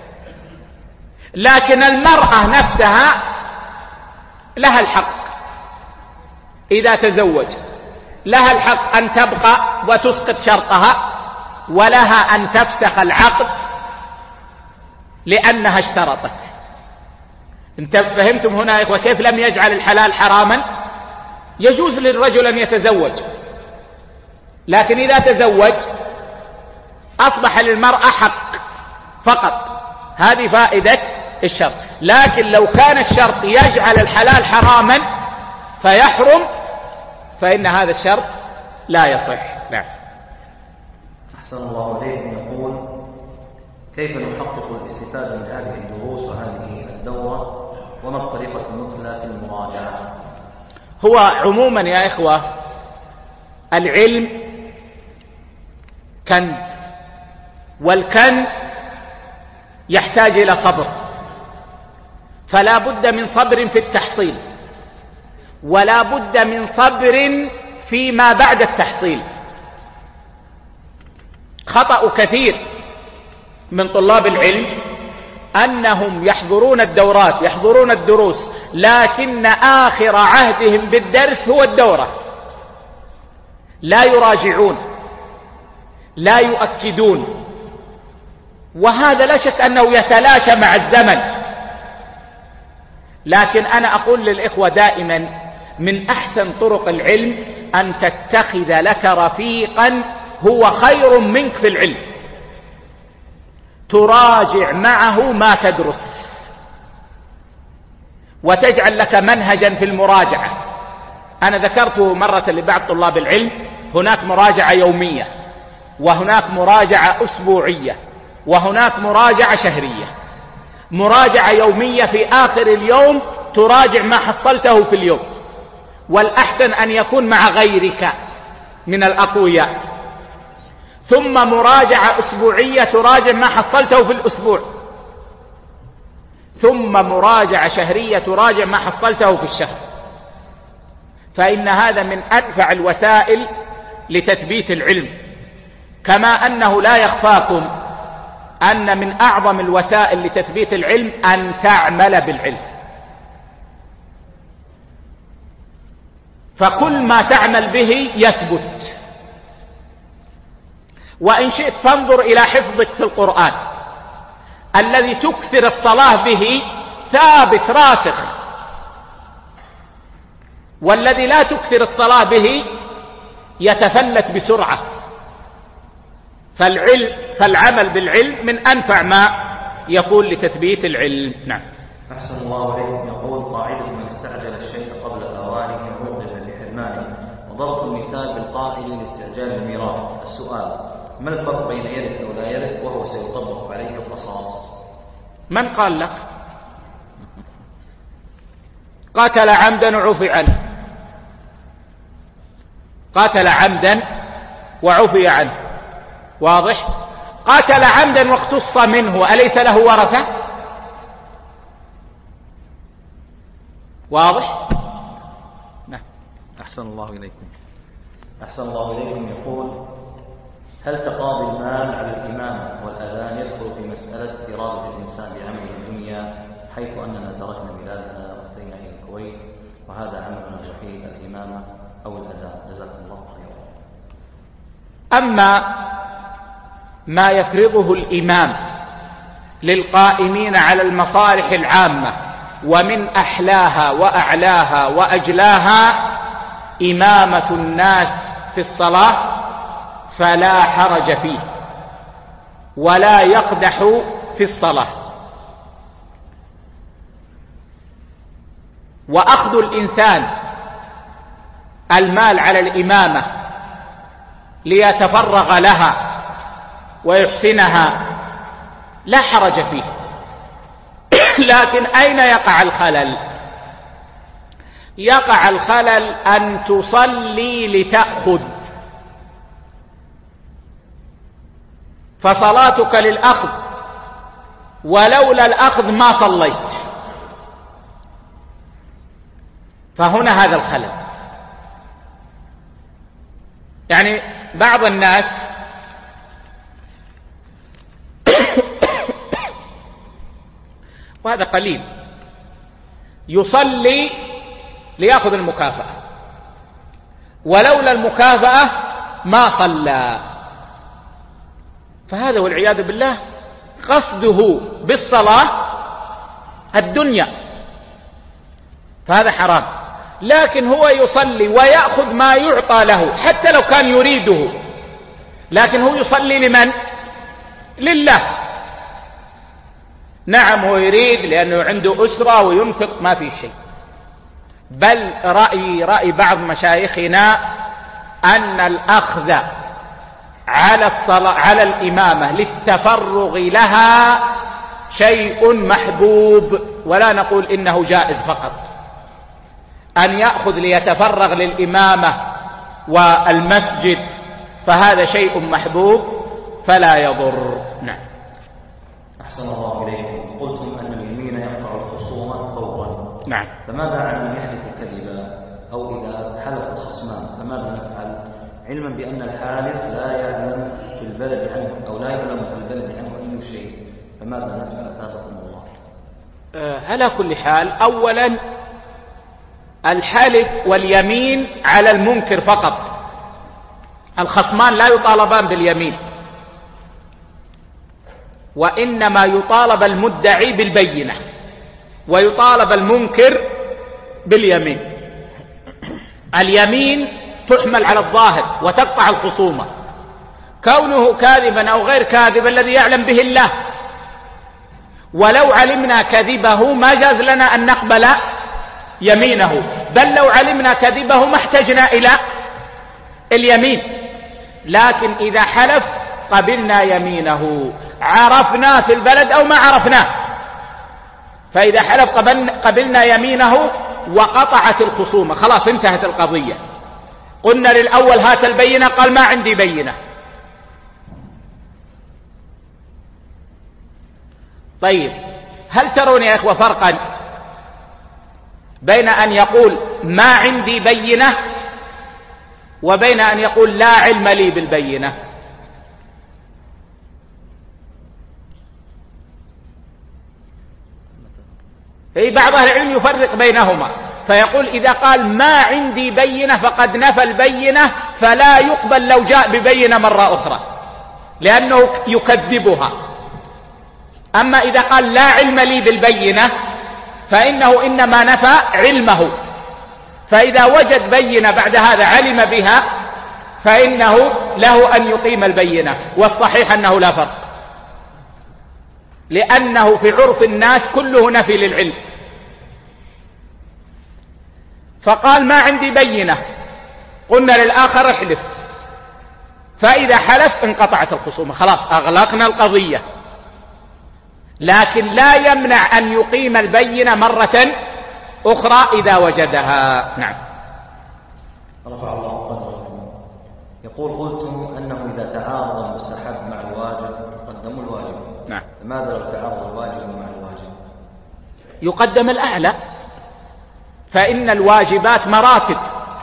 لكن المرأة نفسها لها الحق إذا تزوج، لها الحق أن تبقى وتسقط شرطها، ولها أن تفسخ العقد لأنها اشترطت. انت فهمتم هنا يا إخوة كيف لم يجعل الحلال حراما؟ يجوز للرجل أن يتزوج، لكن إذا تزوج أصبح للمرأة حق فقط. هذه فائدة الشرط. لكن لو كان الشرط يجعل الحلال حراما فيحرم فإن هذا الشرط لا يصح. نعم. أحسن الله إليكم. يقول: كيف نحقق الاستفادة من هذه الدروس وهذه الدورة، وما الطريقة المثلى في المراجعة؟ هو عموما يا إخوة العلم كنز، والكنز يحتاج إلى صبر، فلا بد من صبر في التحصيل، ولا بد من صبر فيما بعد التحصيل. خطأ كثير من طلاب العلم أنهم يحضرون الدورات يحضرون الدروس، لكن آخر عهدهم بالدرس هو الدورة، لا يراجعون لا يؤكدون، وهذا لا شك أنه يتلاشى مع الزمن. لكن أنا أقول للإخوة دائما من أحسن طرق العلم أن تتخذ لك رفيقا هو خير منك في العلم، تراجع معه ما تدرس، وتجعل لك منهجا في المراجعة. أنا ذكرت مرة لبعض طلاب العلم هناك مراجعة يومية، وهناك مراجعة أسبوعية، وهناك مراجعة شهرية. مراجعة يومية في آخر اليوم تراجع ما حصلته في اليوم، والأحسن أن يكون مع غيرك من الأقوياء. ثم مراجعة أسبوعية تراجع ما حصلته في الأسبوع. ثم مراجعة شهرية تراجع ما حصلته في الشهر. فإن هذا من أنفع الوسائل لتثبيت العلم، كما أنه لا يخفاكم أن من أعظم الوسائل لتثبيت العلم أن تعمل بالعلم. فكل ما تعمل به يثبت. وإن شئت فانظر إلى حفظك في القرآن، الذي تكثر الصلاة به ثابت راسخ، والذي لا تكثر الصلاة به يتفلت بسرعة. فالعمل بالعلم من أنفع ما يكون لتثبيت العلم. نعم. أحسن الله عليكم. يقول قاعدة من استعجل الشيء قبل أوانه عوقب بحرمانه، وضرب المثال بالقائل لاستعجال الميراث. السؤال: ما الفرق بين يرث أو لا يرث وهو سيطبق عليه القصاص؟ من قال لك؟ قاتل عمدا وعفي عنه، قاتل عمدا وعفي عنه، واضح؟ قاتل عمدا واقتص منه، أليس له ورثة؟ واضح؟ نعم. أحسن الله إليكم. أحسن الله إليكم. يقول: هل تقاضي المال على الإمامة والأذان يدخل في مسألة إرادة الإنسان بعمل الدنيا، حيث أننا تركنا بلادنا وأتينا إلى الكويت وهذا عملنا الوحيد الإمامة أو الأذان؟ جزاكم الله خيرا. أما ما يفرضه الإمام للقائمين على المصالح العامة ومن أحلاها وأعلاها وأجلاها إمامة الناس في الصلاة فلا حرج فيه ولا يقدح في الصلاة. وأخذ الإنسان المال على الإمامة ليتفرغ لها ويحسنها لا حرج فيه. لكن أين يقع الخلل؟ يقع الخلل أن تصلي لتأخذ، فصلاتك للأخذ، ولولا الأخذ ما صليت. فهنا هذا الخلل. يعني بعض الناس وهذا قليل يصلي ليأخذ المكافأة، ولولا المكافأة ما صلى. فهذا والعياذ بالله قصده بالصلاة الدنيا، فهذا حرام. لكن هو يصلي ويأخذ ما يعطى له حتى لو كان يريده، لكن هو يصلي لمن؟ لله. نعم هو يريد لأنه عنده أسرة وينفق، ما في شيء. بل رأي بعض مشايخنا أن الأخذ على الصلاة على الإمامة للتفرغ لها شيء محبوب، ولا نقول إنه جائز فقط. أن يأخذ ليتفرغ للإمامة والمسجد فهذا شيء محبوب فلا يضر. نعم. أحسن الله إليكم. قلتم أن اليمين يقطع الخصومة فورا. نعم. فماذا عن من يحلف كذبا، أو إذا حلف الخصمان فماذا نفعل، علما بأن الحالف لا يعلم في البلد عنه أو لا يعلم في البلد عنه أي شيء، فماذا نفعل أثابكم الله؟ على كل حال، أولا الحلف واليمين على المنكر فقط. الخصمان لا يطالبان باليمين، وإنما يطالب المدعي بالبينة ويطالب المنكر باليمين. اليمين تحمل على الظاهر وتقطع الخصومة، كونه كاذبا أو غير كاذب الذي يعلم به الله، ولو علمنا كذبه ما جاز لنا أن نقبل يمينه، بل لو علمنا كذبه ما احتجنا إلى اليمين. لكن إذا حلف قبلنا يمينه، عرفناه في البلد أو ما عرفناه، فإذا حلف قبلنا يمينه وقطعت الخصومة، خلاص انتهت القضية. قلنا للأول هات البينة، قال ما عندي بينة. طيب، هل ترون يا إخوة فرقا بين أن يقول ما عندي بينة وبين أن يقول لا علم لي بالبينة؟ بعض أهل العلم يفرق بينهما، فيقول إذا قال ما عندي بينة فقد نفى البينة، فلا يقبل لو جاء ببينة مرة أخرى لأنه يكذبها. أما إذا قال لا علم لي بالبينة فإنه إنما نفى علمه، فإذا وجد بينة بعد هذا علم بها فإنه له أن يقيم البينة. والصحيح أنه لا فرق، لأنه في عرف الناس كله نفي للعلم. فقال ما عندي بينة، قلنا للآخر احلف، فإذا حلف انقطعت الخصومة، خلاص أغلقنا القضية. لكن لا يمنع أن يقيم البينة مرة أخرى إذا وجدها. نعم. رفع الله قدركم. يقول قلتم أنه إذا تعارض المستحب مع الواجب قدموا الواجب. نعم. لماذا لو تعارض الواجب مع الواجب؟ يقدم الأعلى، فإن الواجبات مراتب،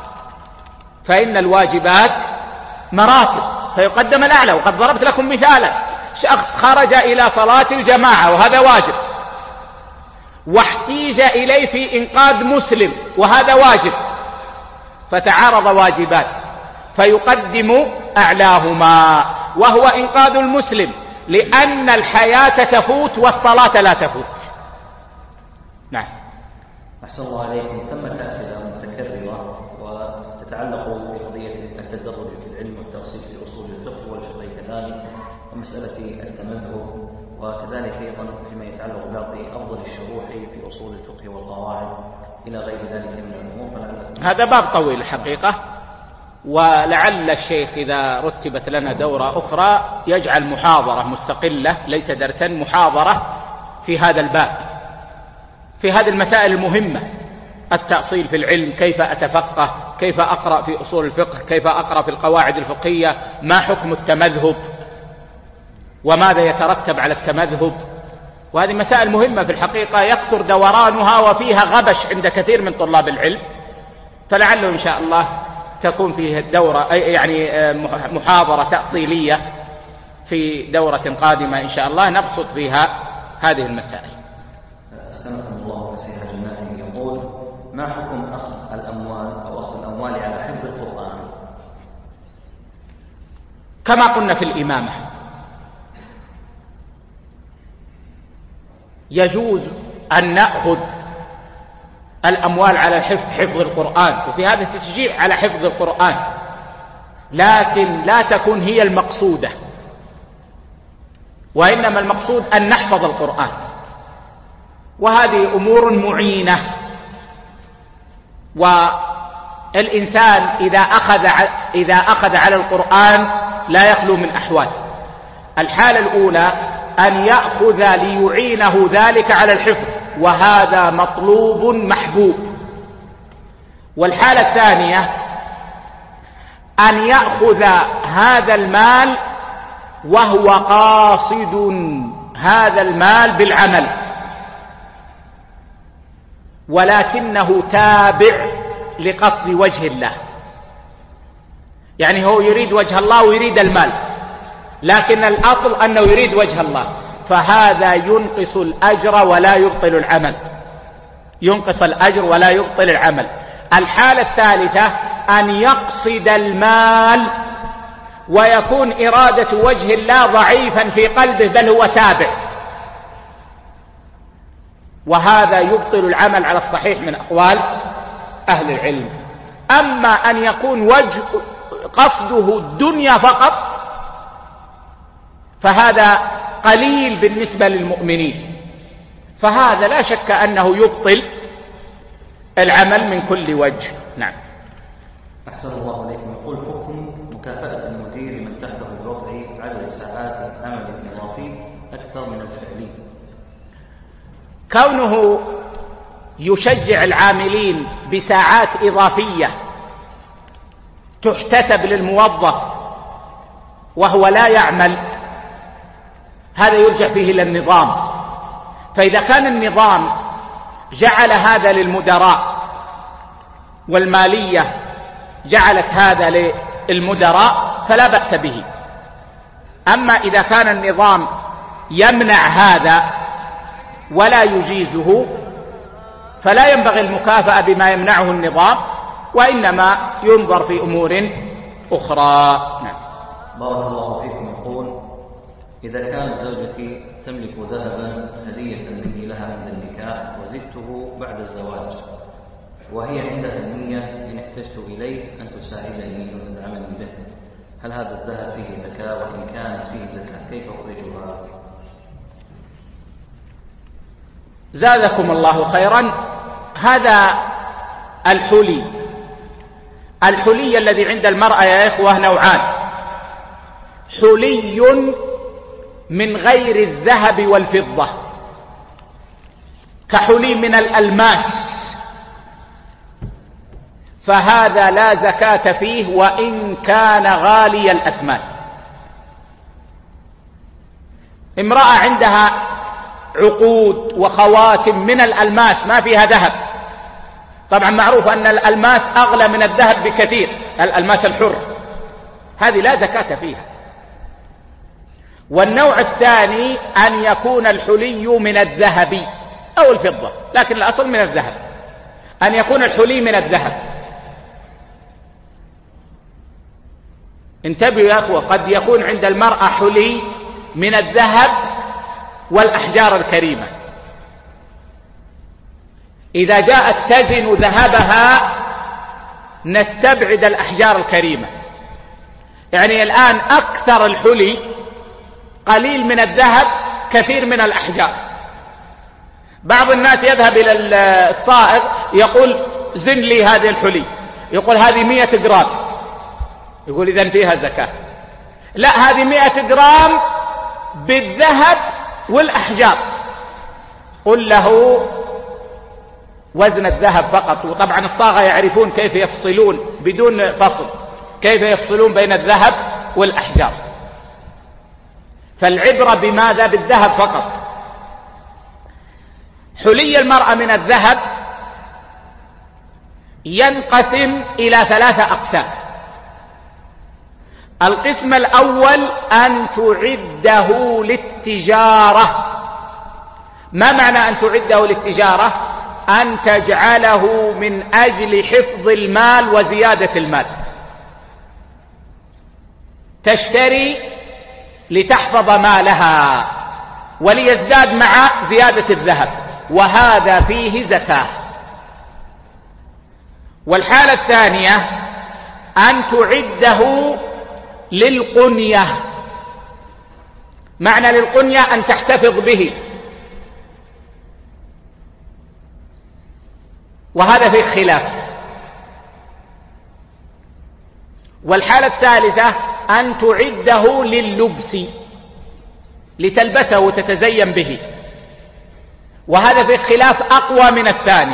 فيقدم الأعلى. وقد ضربت لكم مثالا، شخص خرج إلى صلاة الجماعة وهذا واجب، واحتيج إليه في إنقاذ مسلم وهذا واجب، فتعارض واجبات فيقدم أعلاهما وهو إنقاذ المسلم، لأن الحياة تفوت والصلاة لا تفوت. نعم. أحسن الله عليكم. ثمة أسئلة متكررة وتتعلق بقضية التدرج في العلم والتأصيل في أصول الفقه والفقه كذلك، ومسألة التمذهب، وكذلك أيضا فيما يتعلق بأفضل الشروح في أصول الفقه والقواعد إلى غير ذلك من الأمور. هذا باب طويل الحقيقة، ولعل الشيخ إذا رتبت لنا دورة أخرى يجعل محاضرة مستقلة ليس درسا، محاضرة في هذا الباب، في هذه المسائل المهمة، التأصيل في العلم، كيف أتفقه، كيف أقرأ في أصول الفقه، كيف أقرأ في القواعد الفقهية، ما حكم التمذهب وماذا يترتب على التمذهب. وهذه مسائل مهمة في الحقيقة يكثر دورانها وفيها غبش عند كثير من طلاب العلم، فلعله إن شاء الله تكون فيه الدورة يعني محاضرة تأصيلية في دورة قادمة إن شاء الله نبسط فيها هذه المسائل. أسلمكم الله مسيح جماعي. يقول ما حكم أخذ الأموال أو أخذ الأموال على حفظ القرآن؟ كما قلنا في الإمامة، يجوز أن نأخذ الأموال على حفظ القرآن، وفي هذا تشجيع على حفظ القرآن، لكن لا تكون هي المقصودة، وإنما المقصود أن نحفظ القرآن، وهذه أمور معينة. والإنسان إذا أخذ على القرآن لا يخلو من أحوال. الحالة الأولى أن يأخذ ليعينه ذلك على الحفظ، وهذا مطلوب محبوب. والحالة الثانية أن يأخذ هذا المال وهو قاصد هذا المال بالعمل، ولكنه تابع لقصد وجه الله، يعني هو يريد وجه الله ويريد المال، لكن الأصل أنه يريد وجه الله، فهذا ينقص الأجر ولا يبطل العمل، ينقص الأجر ولا يبطل العمل. الحالة الثالثة أن يقصد المال ويكون إرادة وجه الله ضعيفا في قلبه بل هو تابع، وهذا يبطل العمل على الصحيح من أقوال أهل العلم. أما أن يكون قصده الدنيا فقط فهذا قليل بالنسبة للمؤمنين، فهذا لا شك أنه يبطل العمل من كل وجه. نعم. أحسن الله عليكم. يقول حكم مكافأة المدير من تحته بوضع عدد ساعات العمل الإضافي أكثر من الفعلي. كونه يشجع العاملين بساعات إضافية تحتسب للموظف وهو لا يعمل، هذا يرجع فيه إلى النظام. فإذا كان النظام جعل هذا للمدراء والمالية جعلت هذا للمدراء فلا بأس به. أما إذا كان النظام يمنع هذا ولا يجيزه فلا ينبغي المكافأة بما يمنعه النظام، وإنما ينظر في أمور أخرى. نعم. بارك الله فيكم. يقول إذا كانت زوجتي تملك ذهبا هدية مني لها عند النكاح وزدته بعد الزواج وهي عندها النية إن احتجت إليه أن تساعدني وتدعمني به، هل هذا الذهب فيه زكاة؟ وإن كان فيه زكاة كيف أخرجها؟ زادكم الله خيرا. هذا الحلي الذي عند المرأة يا إخوة نوعان: حلي من غير الذهب والفضة كحلي من الألماس، فهذا لا زكاة فيه وإن كان غالي الأثمان. امرأة عندها عقود وخواتم من الألماس ما فيها ذهب، طبعا معروف أن الألماس أغلى من الذهب بكثير، الألماس الحر، هذه لا زكاة فيها. والنوع الثاني أن يكون الحلي من الذهب أو الفضة، لكن الأصل من الذهب، أن يكون الحلي من الذهب. انتبهوا يا أخوة، قد يكون عند المرأة حلي من الذهب والأحجار الكريمة، إذا جاءت تزن ذهبها نستبعد الأحجار الكريمة. يعني الآن أكثر الحلي قليل من الذهب كثير من الأحجار. بعض الناس يذهب إلى الصائغ يقول زن لي هذه الحلي، يقول هذه 100 جرام، يقول إذن فيها زكاة. لا، هذه 100 جرام بالذهب والأحجار، قل له وزن الذهب فقط. وطبعا الصاغة يعرفون كيف يفصلون بدون فصل، كيف يفصلون بين الذهب والأحجار. فالعبرة بماذا؟ بالذهب فقط. حلي المرأة من الذهب ينقسم إلى 3 أقسام. القسم الأول أن تعده للتجارة. ما معنى أن تعده للتجارة؟ أن تجعله من أجل حفظ المال وزيادة المال، تشتري لتحفظ مالها وليزداد مع زيادة الذهب، وهذا فيه زكاة. والحالة الثانية أن تعده للقنية. معنى للقنية أن تحتفظ به، وهذا فيه خلاف. والحالة الثالثة أن تعده لللبس، لتلبسه وتتزين به، وهذا فيه خلاف أقوى من الثاني.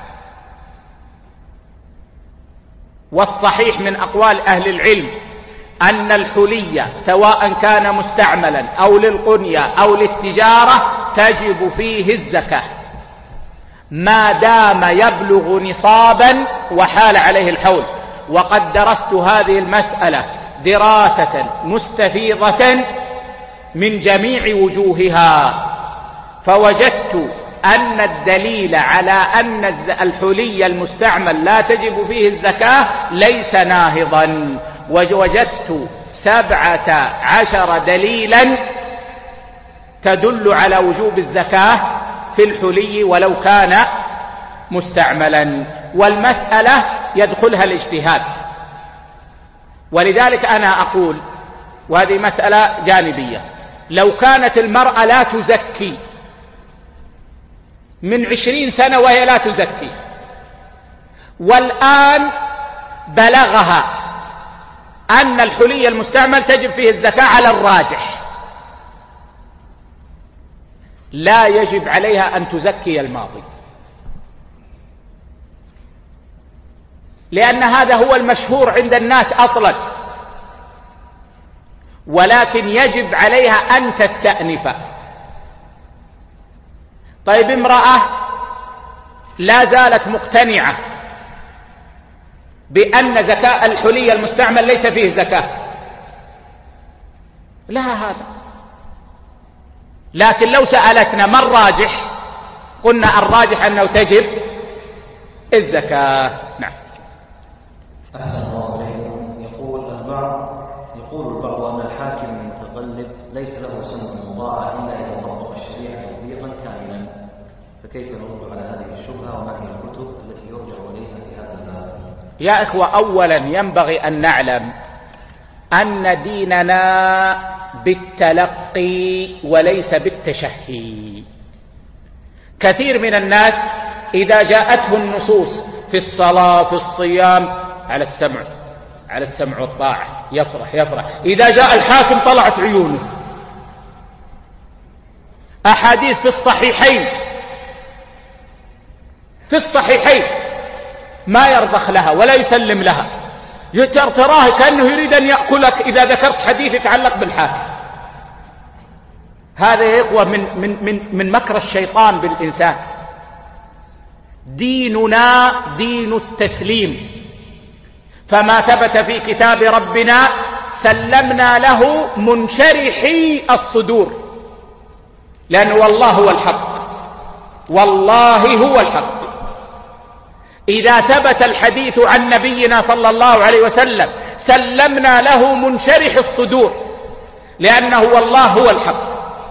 والصحيح من أقوال أهل العلم أن الحلي سواء كان مستعملا أو للقنية أو للتجارة تجب فيه الزكاة ما دام يبلغ نصابا وحال عليه الحول. وقد درست هذه المسألة دراسة مستفيضة من جميع وجوهها، فوجدت أن الدليل على أن الحلي المستعمل لا تجب فيه الزكاة ليس ناهضا، ووجدت 17 دليلا تدل على وجوب الزكاة في الحلي ولو كان مستعملا. والمسألة يدخلها الاجتهاد، ولذلك أنا أقول، وهذه مسألة جانبية، لو كانت المرأة لا تزكي من 20 سنة وهي لا تزكي، والآن بلغها أن الحلي المستعمل تجب فيه الزكاة على الراجح، لا يجب عليها أن تزكي الماضي، لأن هذا هو المشهور عند الناس أصلا، ولكن يجب عليها أن تستأنف. طيب امرأة لا زالت مقتنعة بأن زكاة الحلي المستعمل ليس فيه زكاة، لها هذا، لكن لو سألتنا ما الراجح قلنا الراجح أنه تجب الزكاة. نعم. أحسن الله عليكم. يقول البعض أن الحاكم المتغلب ليس له سنة مطاعة إلا إذا طبق الشريعة تطبيقا كاملا، فكيف نرد على هذه الشبهة وما هي الكتب التي يرجع إليها في هذا الباب؟ يا إخوة، أولا ينبغي أن نعلم أن ديننا بالتلقي وليس بالتشهي. كثير من الناس إذا جاءته النصوص في الصلاة في الصيام على السمع والطاعة يفرح، إذا جاء الحاكم طلعت عيونه. أحاديث في الصحيحين ما يرضخ لها ولا يسلم لها، تراه كأنه يريد أن يأكلك إذا ذكرت حديث يتعلق بالحاكم. هذا يا إخوة من مكر الشيطان بالإنسان. ديننا دين التسليم، فما ثبت في كتاب ربنا سلمنا له منشرحي الصدور، لأنه والله هو الحق. إذا ثبت الحديث عن نبينا صلى الله عليه وسلم سلمنا له منشرح الصدور، لأنه والله هو الحق.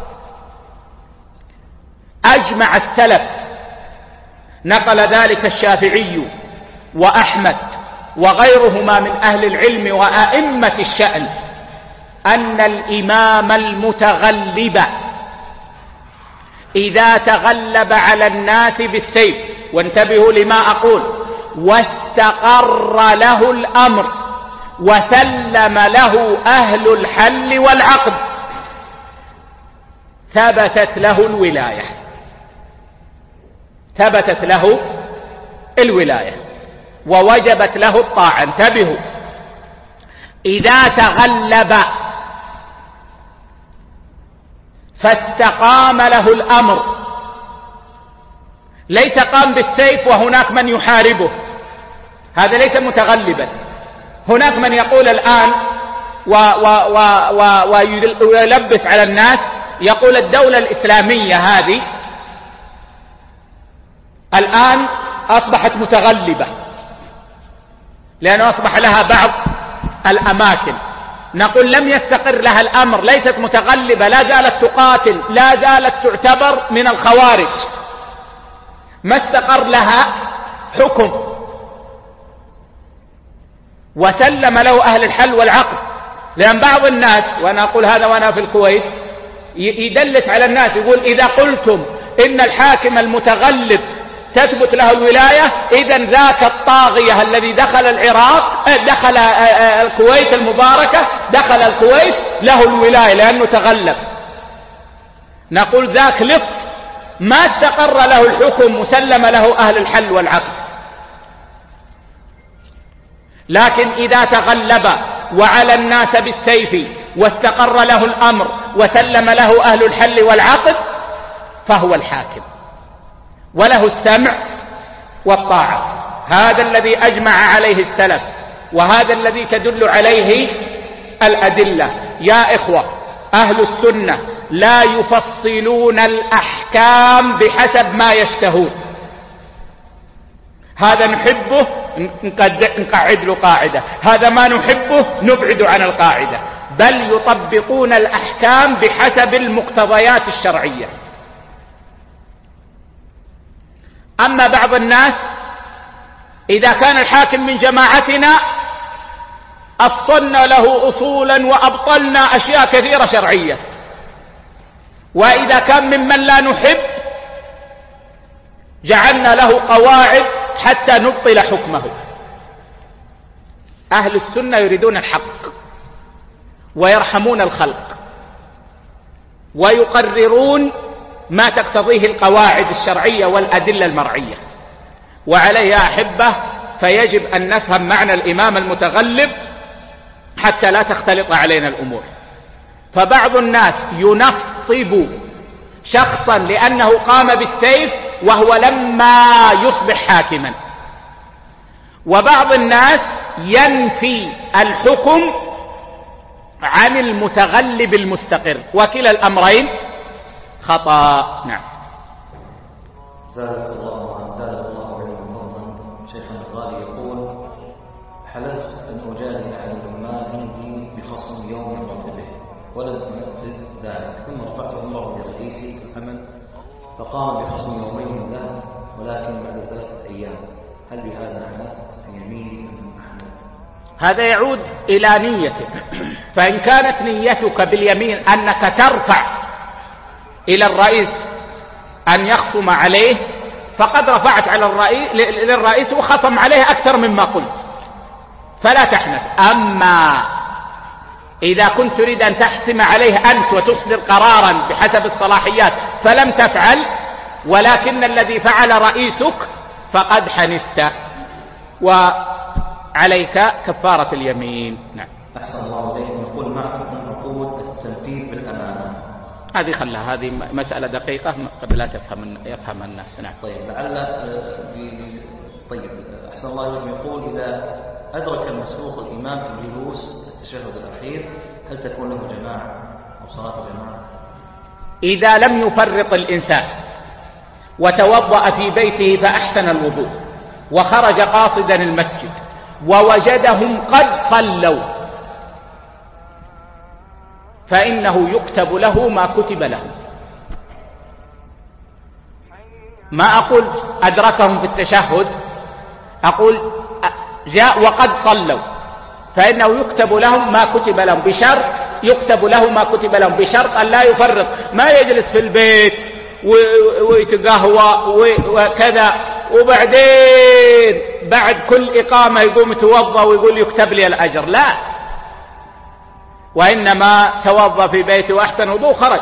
أجمع السلف، نقل ذلك الشافعي وأحمد وغيرهما من أهل العلم وأئمة الشأن، أن الإمام المتغلب إذا تغلب على الناس بالسيف، وانتبهوا لما أقول، واستقر له الأمر وسلم له أهل الحل والعقد، ثبتت له الولاية ووجبت له الطاعة. انتبهوا، إذا تغلب فاستقام له الأمر، ليس قام بالسيف وهناك من يحاربه، هذا ليس متغلبا. هناك من يقول الآن ويلبس على الناس، يقول الدولة الإسلامية هذه الآن أصبحت متغلبة لأنه أصبح لها بعض الأماكن. نقول لم يستقر لها الأمر، ليست متغلبة، لا زالت تقاتل، لا زالت تعتبر من الخوارج، ما استقر لها حكم. وسلم له أهل الحل والعقد، لأن بعض الناس، وأنا أقول هذا وأنا في الكويت، يدلس على الناس يقول إذا قلتم إن الحاكم المتغلب تثبت له الولاية، إذن ذاك الطاغية الذي دخل العراق، دخل الكويت المباركة، دخل الكويت له الولاية لأنه تغلب. نقول ذاك لص، ما استقر له الحكم مسلم له أهل الحل والعقد. لكن إذا تغلب وعلى الناس بالسيف واستقر له الأمر وسلم له أهل الحل والعقد فهو الحاكم وله السمع والطاعة. هذا الذي أجمع عليه السلف، وهذا الذي تدل عليه الأدلة. يا إخوة، أهل السنة لا يفصلون الأحكام بحسب ما يشتهون. هذا نحبه نقعد له قاعدة، هذا ما نحبه نبعد عن القاعدة، بل يطبقون الأحكام بحسب المقتضيات الشرعية. أما بعض الناس إذا كان الحاكم من جماعتنا أصلنا له أصولا وأبطلنا أشياء كثيرة شرعية، وإذا كان ممن لا نحب جعلنا له قواعد حتى نبطل حكمه. أهل السنة يريدون الحق ويرحمون الخلق ويقررون ما تقتضيه القواعد الشرعية والأدلة المرعية، وعليها أحبة فيجب أن نفهم معنى الإمام المتغلب حتى لا تختلط علينا الأمور. فبعض الناس ينصب شخصا لأنه قام بالسيف وهو لما يصبح حاكما، وبعض الناس ينفي الحكم عن المتغلب المستقر، وكلا الأمرين خطأ. نعم. زادك الله علما فضلا. شيخنا الغالي يقول: حلفت أن أجازي أحد العمال عندي بخصم يوم من راتبه ولم أنفذ ذلك، ثم رفعت أمره لرئيسي العمل فقام بخصم يومين له ولكن بعد 3 أيام، هل بهذا حلفت يميني أم أحمد؟ هذا يعود إلى نيتك، فإن كانت نيتك باليمين أنك ترفع إلى الرئيس أن يخصم عليه فقد رفعت على للرئيس وخصم عليه أكثر مما قلت فلا تحنث. أما إذا كنت تريد أن تحسم عليه أنت وتصدر قرارا بحسب الصلاحيات فلم تفعل ولكن الذي فعل رئيسك فقد حنثت وعليك كفارة اليمين. نعم. أحسن الله عليكم. يقول: ما حكم عقود التنفيذ بالأمانة؟ هذه خلها، هذه مسألة دقيقة قد لا يفهم الناس. نعم. طيب طيب أحسن الله عليكم. يقول: إذا أدرك المسبوق الإمام في الجلوس التشهد الأخير هل تكون له جماعة أو صلاة جماعة؟ إذا لم يفرط الإنسان وتوضأ في بيته فأحسن الوضوء وخرج قاصدا المسجد ووجدهم قد صلوا فإنه يكتب له ما كتب له. ما أقول أدركهم في التشهد، أقول جاء وقد صلوا فإنه يكتب لهم ما كتب لهم، بشرط يكتب له ما كتب لهم بشرط أن لا يفرط، ما يجلس في البيت ويتقهوى وكذا وبعدين بعد كل إقامة يقوم يتوضأ ويقول يكتب لي الأجر، لا، وإنما توضأ في بيته وأحسن وضوء خرج.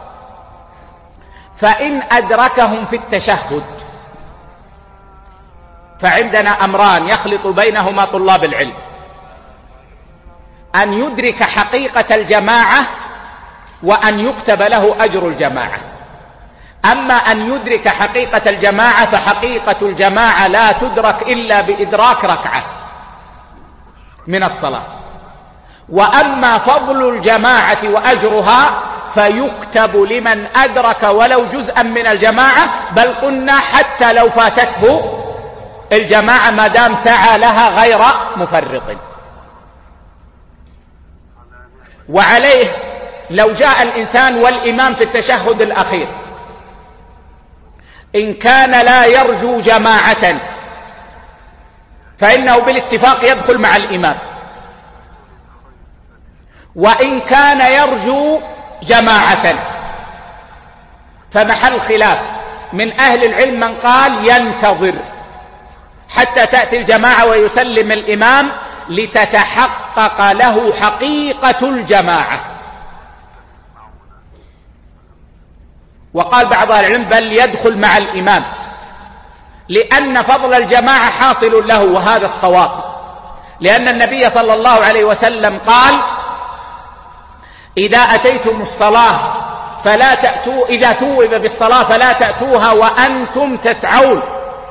فإن أدركهم في التشهد فعندنا أمران يخلط بينهما طلاب العلم: أن يدرك حقيقة الجماعة وأن يكتب له أجر الجماعة. أما أن يدرك حقيقة الجماعة فحقيقة الجماعة لا تدرك إلا بإدراك ركعة من الصلاة، وأما فضل الجماعة وأجرها فيكتب لمن أدرك ولو جزءا من الجماعة، بل قلنا حتى لو فاتته الجماعة ما دام سعى لها غير مفرط. وعليه لو جاء الإنسان والإمام في التشهد الأخير إن كان لا يرجو جماعة فإنه بالاتفاق يدخل مع الإمام، وإن كان يرجو جماعة فمحل خلاف من أهل العلم من قال ينتظر حتى تأتي الجماعة ويسلم الإمام لتتحقق له حقيقة الجماعة. وقال بعض أهل العلم بل يدخل مع الإمام لأن فضل الجماعة حاصل له، وهذا الصواب، لأن النبي صلى الله عليه وسلم قال: إذا أتيتم الصلاة فلا تأتوا، إذا توب بالصلاة فلا تأتوها وأنتم تسعون،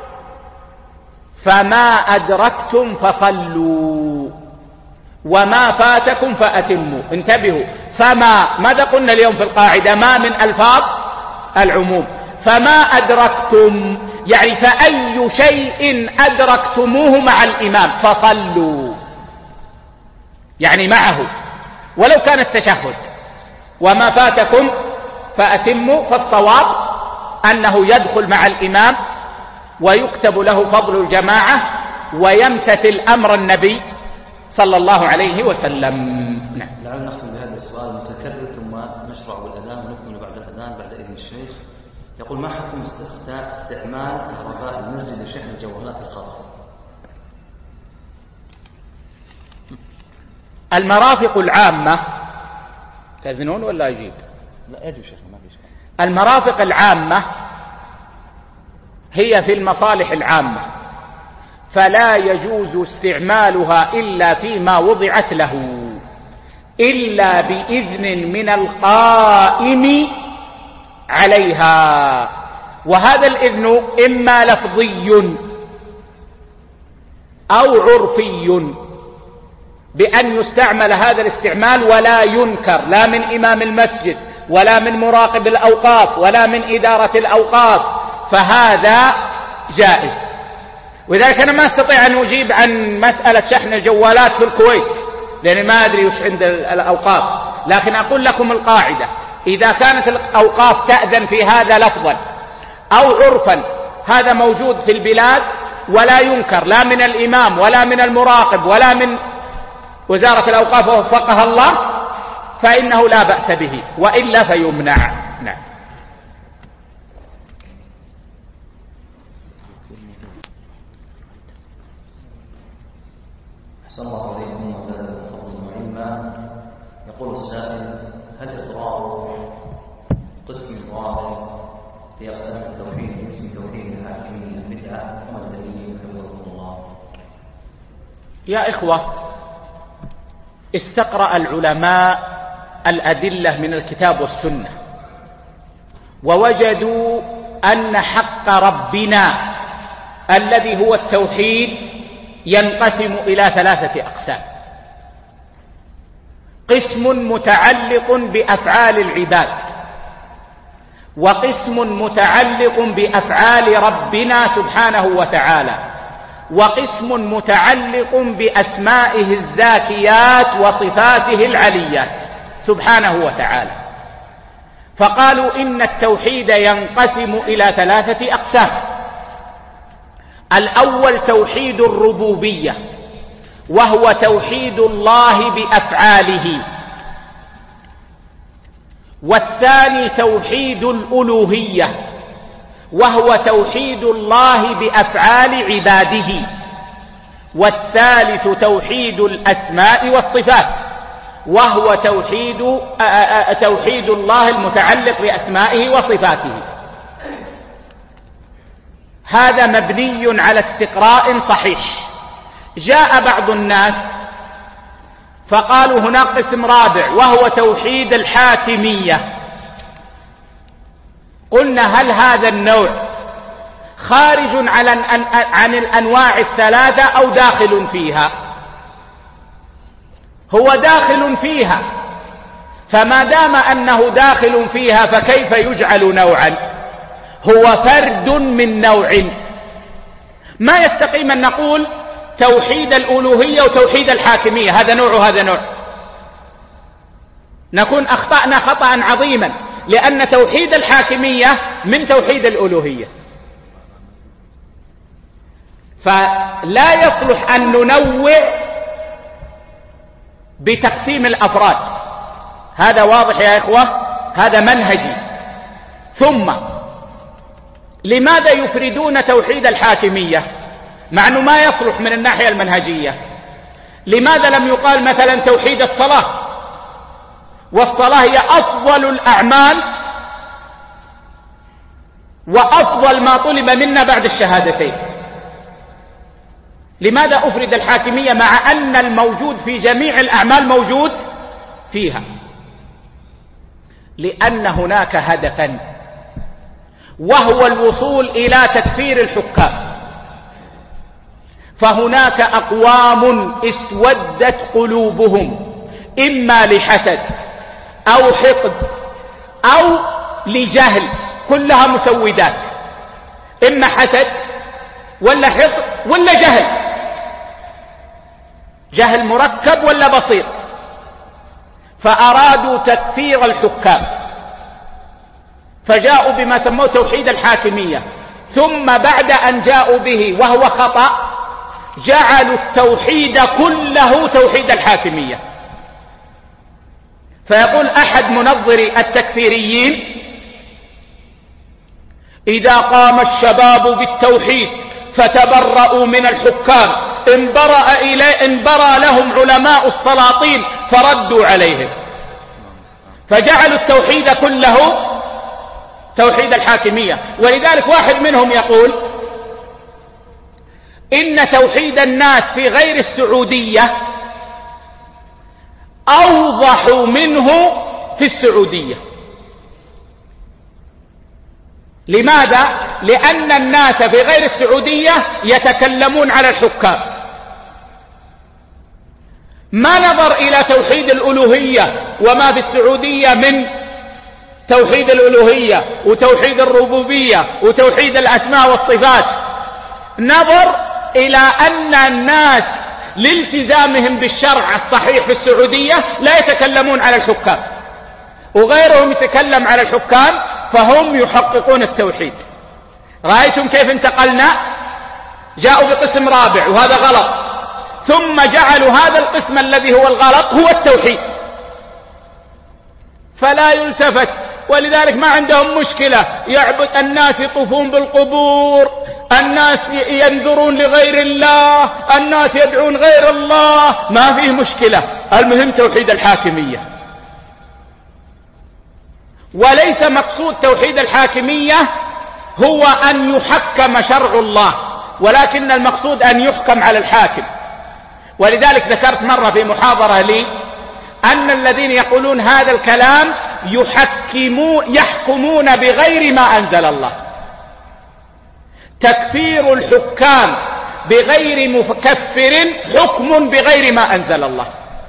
فما أدركتم فصلوا وما فاتكم فأتموا. انتبهوا، فما ماذا قلنا اليوم في القاعدة؟ ما من ألفاظ العموم، فما أدركتم يعني فأي شيء أدركتموه مع الإمام فصلوا، يعني معه ولو كان التشهد، وما فاتكم فأتموا. فالصواب أنه يدخل مع الإمام ويكتب له فضل الجماعة ويمتثل أمر النبي صلى الله عليه وسلم. نعم. لعل نختم بهذا السؤال المتكرر ثم نشرع بالأذان ونكمل بعد الأذان بعد إذن الشيخ. يقول: ما حكم استعمال كهرباء المسجد لشحن الجوالات الخاصة؟ المرافق العامة، تأذنون ولا أجيب؟ لا أجيب شيخ، ما في شيء. المرافق العامة هي في المصالح العامة، فلا يجوز استعمالها إلا فيما وضعت له، إلا بإذن من القائم عليها، وهذا الإذن إما لفظي أو عرفي، بأن يستعمل هذا الاستعمال ولا ينكر لا من إمام المسجد ولا من مراقب الأوقاف ولا من إدارة الأوقاف، فهذا جائز. ولذلك أنا ما أستطيع أن أجيب عن مسألة شحن الجوالات في الكويت، لأني ما أدري وش عند الأوقاف، لكن أقول لكم القاعدة: إذا كانت الأوقاف تأذن في هذا لفظا أو عرفا، هذا موجود في البلاد ولا ينكر لا من الإمام ولا من المراقب ولا من وزارة الأوقاف وفقها الله، فإنه لا بأس به، وإلا فيمنع. نعم. أحسن الله عليكم وزادكم فضلا وعلما. يقول السائل: هل إقرار قسم واضح في أقسام التوحيد اسم توحيد الحاكمية بدعة؟ وما الدليل حفظكم الله؟ يا إخوة، استقرأ العلماء الأدلة من الكتاب والسنة، ووجدوا أن حق ربنا الذي هو التوحيد ينقسم إلى 3 أقسام: قسم متعلق بأفعال العباد، وقسم متعلق بأفعال ربنا سبحانه وتعالى، وقسم متعلق بأسمائه الزاكيات وصفاته العليات سبحانه وتعالى. فقالوا إن التوحيد ينقسم إلى 3 أقسام: الأول توحيد الربوبية، وهو توحيد الله بأفعاله، والثاني توحيد الألوهية، وهو توحيد الله بأفعال عباده، والثالث توحيد الأسماء والصفات، وهو توحيد الله المتعلق بأسمائه وصفاته. هذا مبني على استقراء صحيح. جاء بعض الناس فقالوا هناك قسم رابع وهو توحيد الحاكمية. قلنا: هل هذا النوع خارج عن الأنواع 3 أو داخل فيها؟ هو داخل فيها، فما دام أنه داخل فيها فكيف يجعل نوعا؟ هو فرد من نوع. ما يستقيم أن نقول توحيد الألوهية وتوحيد الحاكمية هذا نوع وهذا نوع، نكون أخطأنا خطأ عظيما، لأن توحيد الحاكمية من توحيد الألوهية، فلا يصلح أن ننوع بتقسيم الأفراد. هذا واضح يا إخوة، هذا منهجي. ثم لماذا يفردون توحيد الحاكمية مع أنه ما يصلح من الناحية المنهجية؟ لماذا لم يقال مثلا توحيد الصلاة؟ والصلاة هي أفضل الأعمال وأفضل ما طلب منا بعد الشهادتين. لماذا أفرد الحاكمية مع أن الموجود في جميع الأعمال موجود فيها؟ لأن هناك هدفا، وهو الوصول إلى تكفير الحكام. فهناك أقوام اسودت قلوبهم إما لحسد أو حقد أو لجهل، كلها مسودات، إما حسد ولا حقد ولا جهل، جهل مركب ولا بسيط، فأرادوا تكفير الحكام، فجاءوا بما سموه توحيد الحاكمية. ثم بعد أن جاءوا به وهو خطأ جعلوا التوحيد كله توحيد الحاكمية. فيقول أحد منظري التكفيريين: إذا قام الشباب بالتوحيد فتبرأوا من الحكام انبرأ لهم علماء السلاطين فردوا عليهم، فجعلوا التوحيد كله توحيد الحاكمية. ولذلك واحد منهم يقول إن توحيد الناس في غير السعودية أوضح منه في السعودية. لماذا؟ لأن الناس في غير السعودية يتكلمون على الحكام، ما نظر إلى توحيد الألوهية وما في السعودية من توحيد الألوهية وتوحيد الربوبية وتوحيد الأسماء والصفات، نظر إلى أن الناس لالتزامهم بالشرع الصحيح في السعودية لا يتكلمون على الحكام، وغيرهم يتكلم على الحكام فهم يحققون التوحيد. رأيتم كيف انتقلنا؟ جاءوا بقسم رابع وهذا غلط، ثم جعلوا هذا القسم الذي هو الغلط هو التوحيد، فلا يلتفت. ولذلك ما عندهم مشكلة يعبد الناس، يطوفون بالقبور، الناس ينذرون لغير الله، الناس يدعون غير الله، ما فيه مشكلة، المهم توحيد الحاكمية. وليس مقصود توحيد الحاكمية هو أن يحكم شرع الله، ولكن المقصود أن يحكم على الحاكم. ولذلك ذكرت مرة في محاضرة لي أن الذين يقولون هذا الكلام يحكمون بغير ما أنزل الله. تكفير الحكام بغير مكفر حكم بغير ما أنزل الله.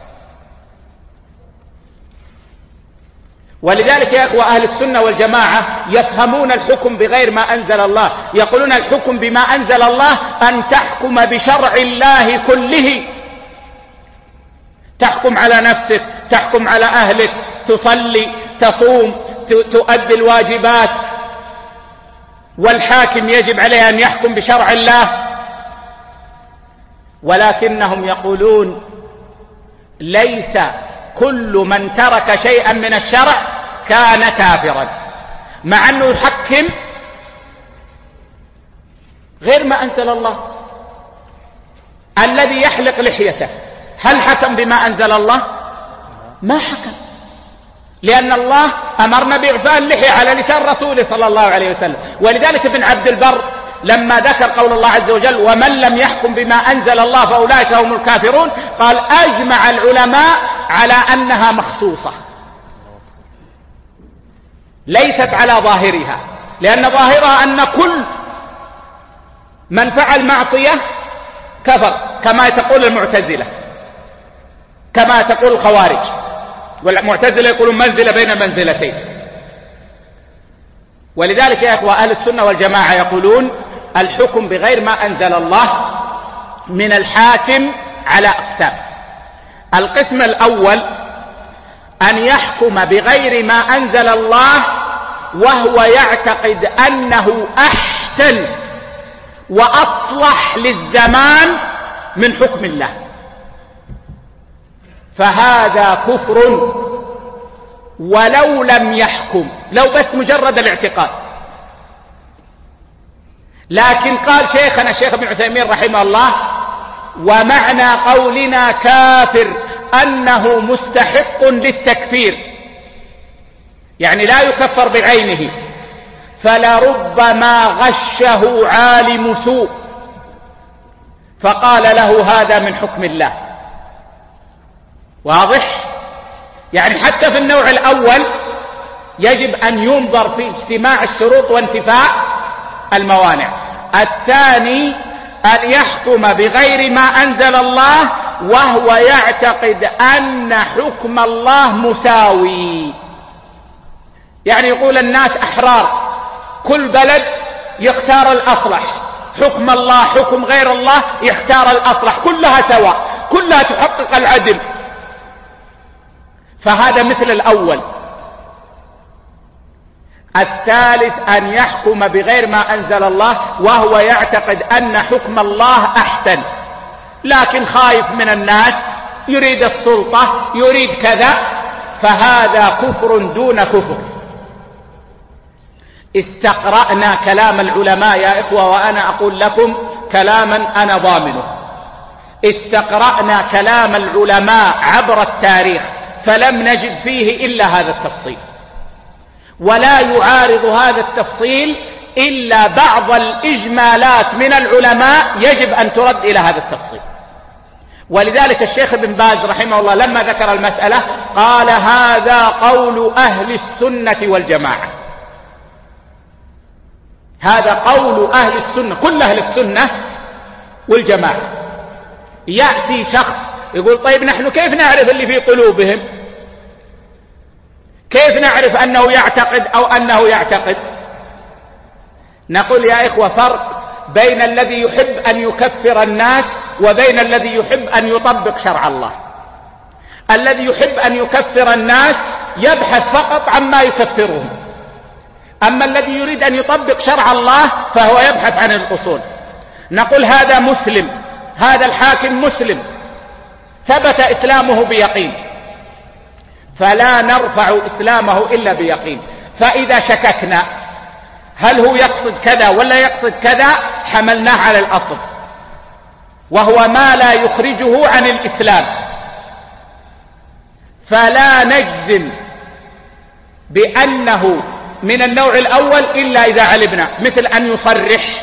ولذلك يا أخوة أهل السنة والجماعة يفهمون الحكم بغير ما أنزل الله، يقولون الحكم بما أنزل الله أن تحكم بشرع الله كله، تحكم على نفسك، تحكم على أهلك، تصلي، تصوم، تؤدي الواجبات، والحاكم يجب عليه أن يحكم بشرع الله. ولكنهم يقولون ليس كل من ترك شيئا من الشرع كان كافرا، مع أنه يحكم غير ما أنزل الله. الذي يحلق لحيته هل حكم بما أنزل الله؟ ما حكم، لأن الله أمرنا بإعفاء اللحية على لسان رسوله صلى الله عليه وسلم. ولذلك ابن عبد البر لما ذكر قول الله عز وجل ومن لم يحكم بما أنزل الله فأولئك هم الكافرون، قال أجمع العلماء على أنها مخصوصة ليست على ظاهرها، لأن ظاهرها أن كل من فعل معصية كفر، كما تقول المعتزلة، كما تقول الخوارج، والمعتزلة يقولون منزلة بين منزلتين. ولذلك يا أخوة أهل السنة والجماعة يقولون الحكم بغير ما أنزل الله من الحاكم على أقسام. القسم الأول أن يحكم بغير ما أنزل الله وهو يعتقد أنه أحسن وأصلح للزمان من حكم الله، فهذا كفر ولو لم يحكم، لو بس مجرد الاعتقاد. لكن قال شيخنا الشيخ ابن عثيمين رحمه الله ومعنى قولنا كافر أنه مستحق للتكفير، يعني لا يكفر بعينه، فلربما غشه عالم سوء فقال له هذا من حكم الله. واضح؟ يعني حتى في النوع الأول يجب أن ينظر في اجتماع الشروط وانتفاء الموانع. الثاني أن يحكم بغير ما أنزل الله وهو يعتقد أن حكم الله مساوي، يعني يقول الناس أحرار، كل بلد يختار الأصلح، حكم الله حكم غير الله يختار الأصلح، كلها سواء، كلها تحقق العدل. فهذا مثل الأول. الثالث أن يحكم بغير ما أنزل الله وهو يعتقد أن حكم الله أحسن، لكن خايف من الناس، يريد السلطة، يريد كذا، فهذا كفر دون كفر. استقرأنا كلام العلماء يا إخوة، وأنا أقول لكم كلاما أنا ضامنه، استقرأنا كلام العلماء عبر التاريخ فلم نجد فيه إلا هذا التفصيل، ولا يعارض هذا التفصيل إلا بعض الإجمالات من العلماء يجب أن ترد إلى هذا التفصيل. ولذلك الشيخ ابن باز رحمه الله لما ذكر المسألة قال هذا قول أهل السنة والجماعة، هذا قول أهل السنة، كل أهل السنة والجماعة. يأتي شخص يقول طيب نحن كيف نعرف اللي في قلوبهم؟ كيف نعرف أنه يعتقد أو أنه يعتقد؟ نقول يا إخوة فرق بين الذي يحب أن يكفر الناس وبين الذي يحب أن يطبق شرع الله. الذي يحب أن يكفر الناس يبحث فقط عما يكفرهم، أما الذي يريد أن يطبق شرع الله فهو يبحث عن الأصول. نقول هذا مسلم، هذا الحاكم مسلم ثبت إسلامه بيقين، فلا نرفع إسلامه إلا بيقين. فإذا شككنا هل هو يقصد كذا ولا يقصد كذا حملناه على الأصل، وهو ما لا يخرجه عن الإسلام. فلا نجزم بأنه من النوع الأول إلا إذا علمنا، مثل أن يصرح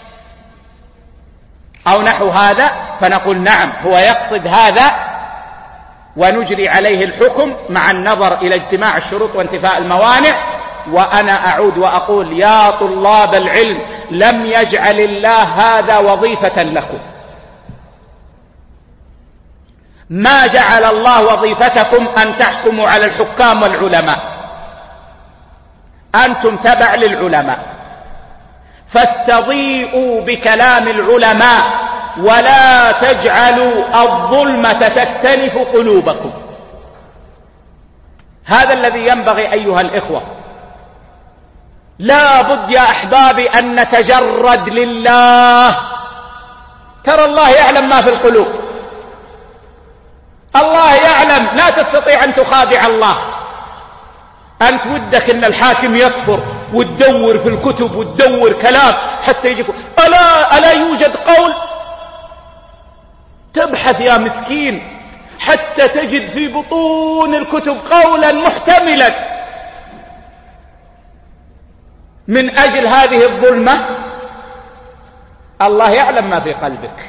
أو نحو هذا، فنقول نعم هو يقصد هذا ونجري عليه الحكم مع النظر إلى اجتماع الشروط وانتفاء الموانع. وأنا أعود وأقول يا طلاب العلم لم يجعل الله هذا وظيفة لكم، ما جعل الله وظيفتكم أن تحكموا على الحكام والعلماء، أنتم تبع للعلماء، فاستضيئوا بكلام العلماء ولا تجعلوا الظلمة تكتنف قلوبكم. هذا الذي ينبغي أيها الإخوة. لا بد يا أحبابي أن نتجرد لله. ترى الله يعلم ما في القلوب، الله يعلم، لا تستطيع أن تخادع الله. أنت ودك أن الحاكم يكفر وتدور في الكتب وتدور كلام حتى يجيك ألا يوجد قول؟ تبحث يا مسكين حتى تجد في بطون الكتب قولا محتملا. من أجل هذه الظلمة الله يعلم ما في قلبك.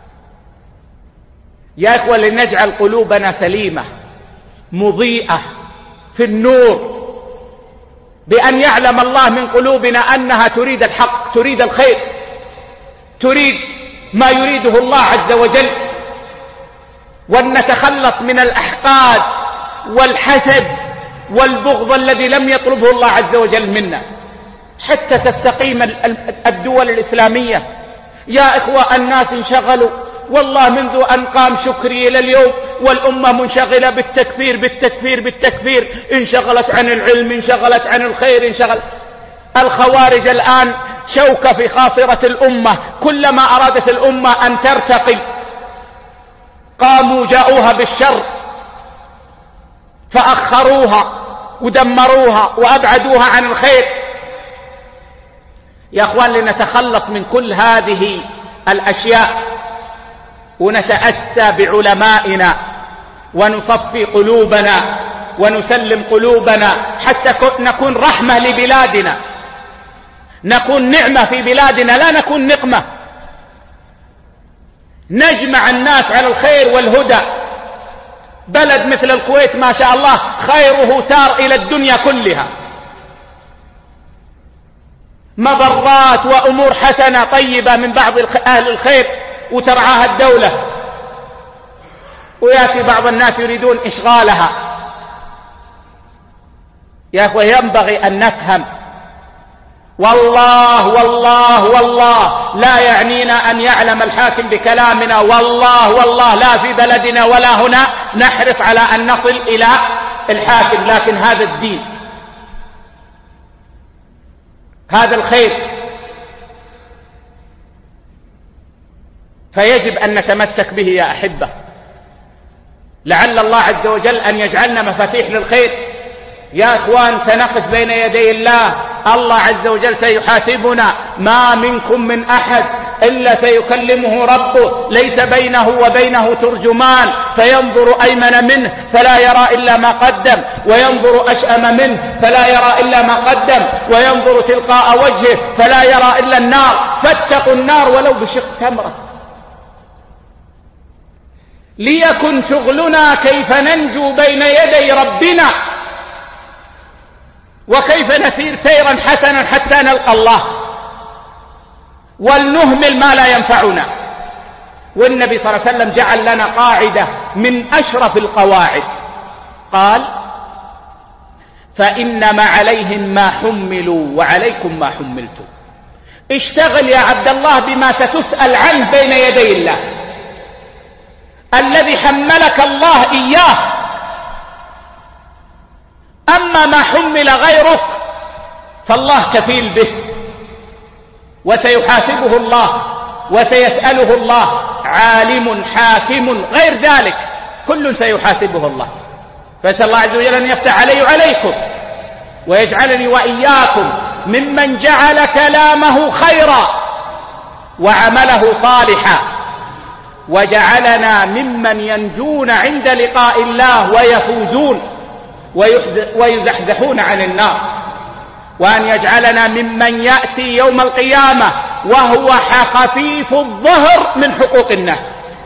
يا إخوة لنجعل قلوبنا سليمة مضيئة في النور، بأن يعلم الله من قلوبنا أنها تريد الحق، تريد الخير، تريد ما يريده الله عز وجل، وأن نتخلص من الأحقاد والحسد والبغض الذي لم يطلبه الله عز وجل منا، حتى تستقيم الدول الإسلامية. يا إخوة الناس انشغلوا والله منذ أن قام شكري إلى اليوم والأمة منشغلة بالتكفير بالتكفير بالتكفير، انشغلت عن العلم، انشغلت عن الخير، انشغل. الخوارج الآن شوكة في خاصرة الأمة، كلما أرادت الأمة أن ترتقي قاموا جاءوها بالشر فأخروها ودمروها وأبعدوها عن الخير. يا أخوان لنتخلص من كل هذه الأشياء ونتأسى بعلمائنا ونصفي قلوبنا ونسلم قلوبنا حتى نكون رحمة لبلادنا، نكون نعمة في بلادنا لا نكون نقمة، نجمع الناس على الخير والهدى. بلد مثل الكويت ما شاء الله خيره سار إلى الدنيا كلها، مضرات وأمور حسنة طيبة من بعض أهل الخير وترعاها الدولة، ويأتي بعض الناس يريدون إشغالها. يا أخوة ينبغي أن نفهم، والله والله والله لا يعنينا أن يعلم الحاكم بكلامنا، والله والله لا في بلدنا ولا هنا نحرص على أن نصل إلى الحاكم، لكن هذا الدين، هذا الخير، فيجب أن نتمسك به يا أحبة. لعل الله عز وجل أن يجعلنا مفاتيح للخير. يا أخوان سنقف بين يدي الله الله عز وجل سيحاسبنا. ما منكم من أحد إلا سيكلمه ربه، ليس بينه وبينه ترجمان، فينظر أيمن منه فلا يرى إلا ما قدم، وينظر أشأم منه فلا يرى إلا ما قدم، وينظر تلقاء وجهه فلا يرى إلا النار. فاتقوا النار ولو بشق تمرة. ليكن شغلنا كيف ننجو بين يدي ربنا، وكيف نسير سيرا حسنا حتى نلقى الله، ولنهمل ما لا ينفعنا. والنبي صلى الله عليه وسلم جعل لنا قاعدة من أشرف القواعد، قال: فإنما عليهم ما حملوا وعليكم ما حملتم. اشتغل يا عبد الله بما ستسأل عنه بين يدي الله، الذي حملك الله إياه. أما ما حمل غيرك فالله كفيل به، وسيحاسبه الله وسيسأله الله، عالم حاكم غير ذلك كل سيحاسبه الله. فأسأل الله عز وجل أن يفتح علي وعليكم، ويجعلني وإياكم ممن جعل كلامه خيرا وعمله صالحا، وجعلنا ممن ينجون عند لقاء الله ويفوزون ويزحزحون عن النار، وأن يجعلنا ممن يأتي يوم القيامة وهو خفيف الظهر من حقوق الناس،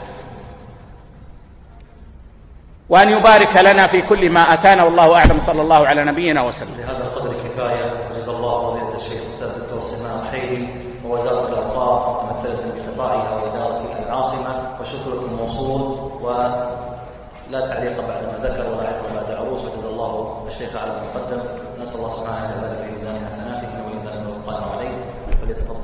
وأن يبارك لنا في كل ما أتانا. والله أعلم. صلى الله على نبينا وسلم. بهذا القدر كفاية. جزا الله فضيلة الشيخ الأستاذ الدكتور سلمان الحيري ووزارة الأوقاف ممثلة بقطاعها وإدارة العاصمة، وشكركم موصول ولا تعليق بعد ما ذكر ولا عقب بعد عروس. وجزا الله الشيخ على المقدم. نسأل الله سبحانه وتعالى في ميزان حسناته وإذا لم يقال عليه فليتفضل.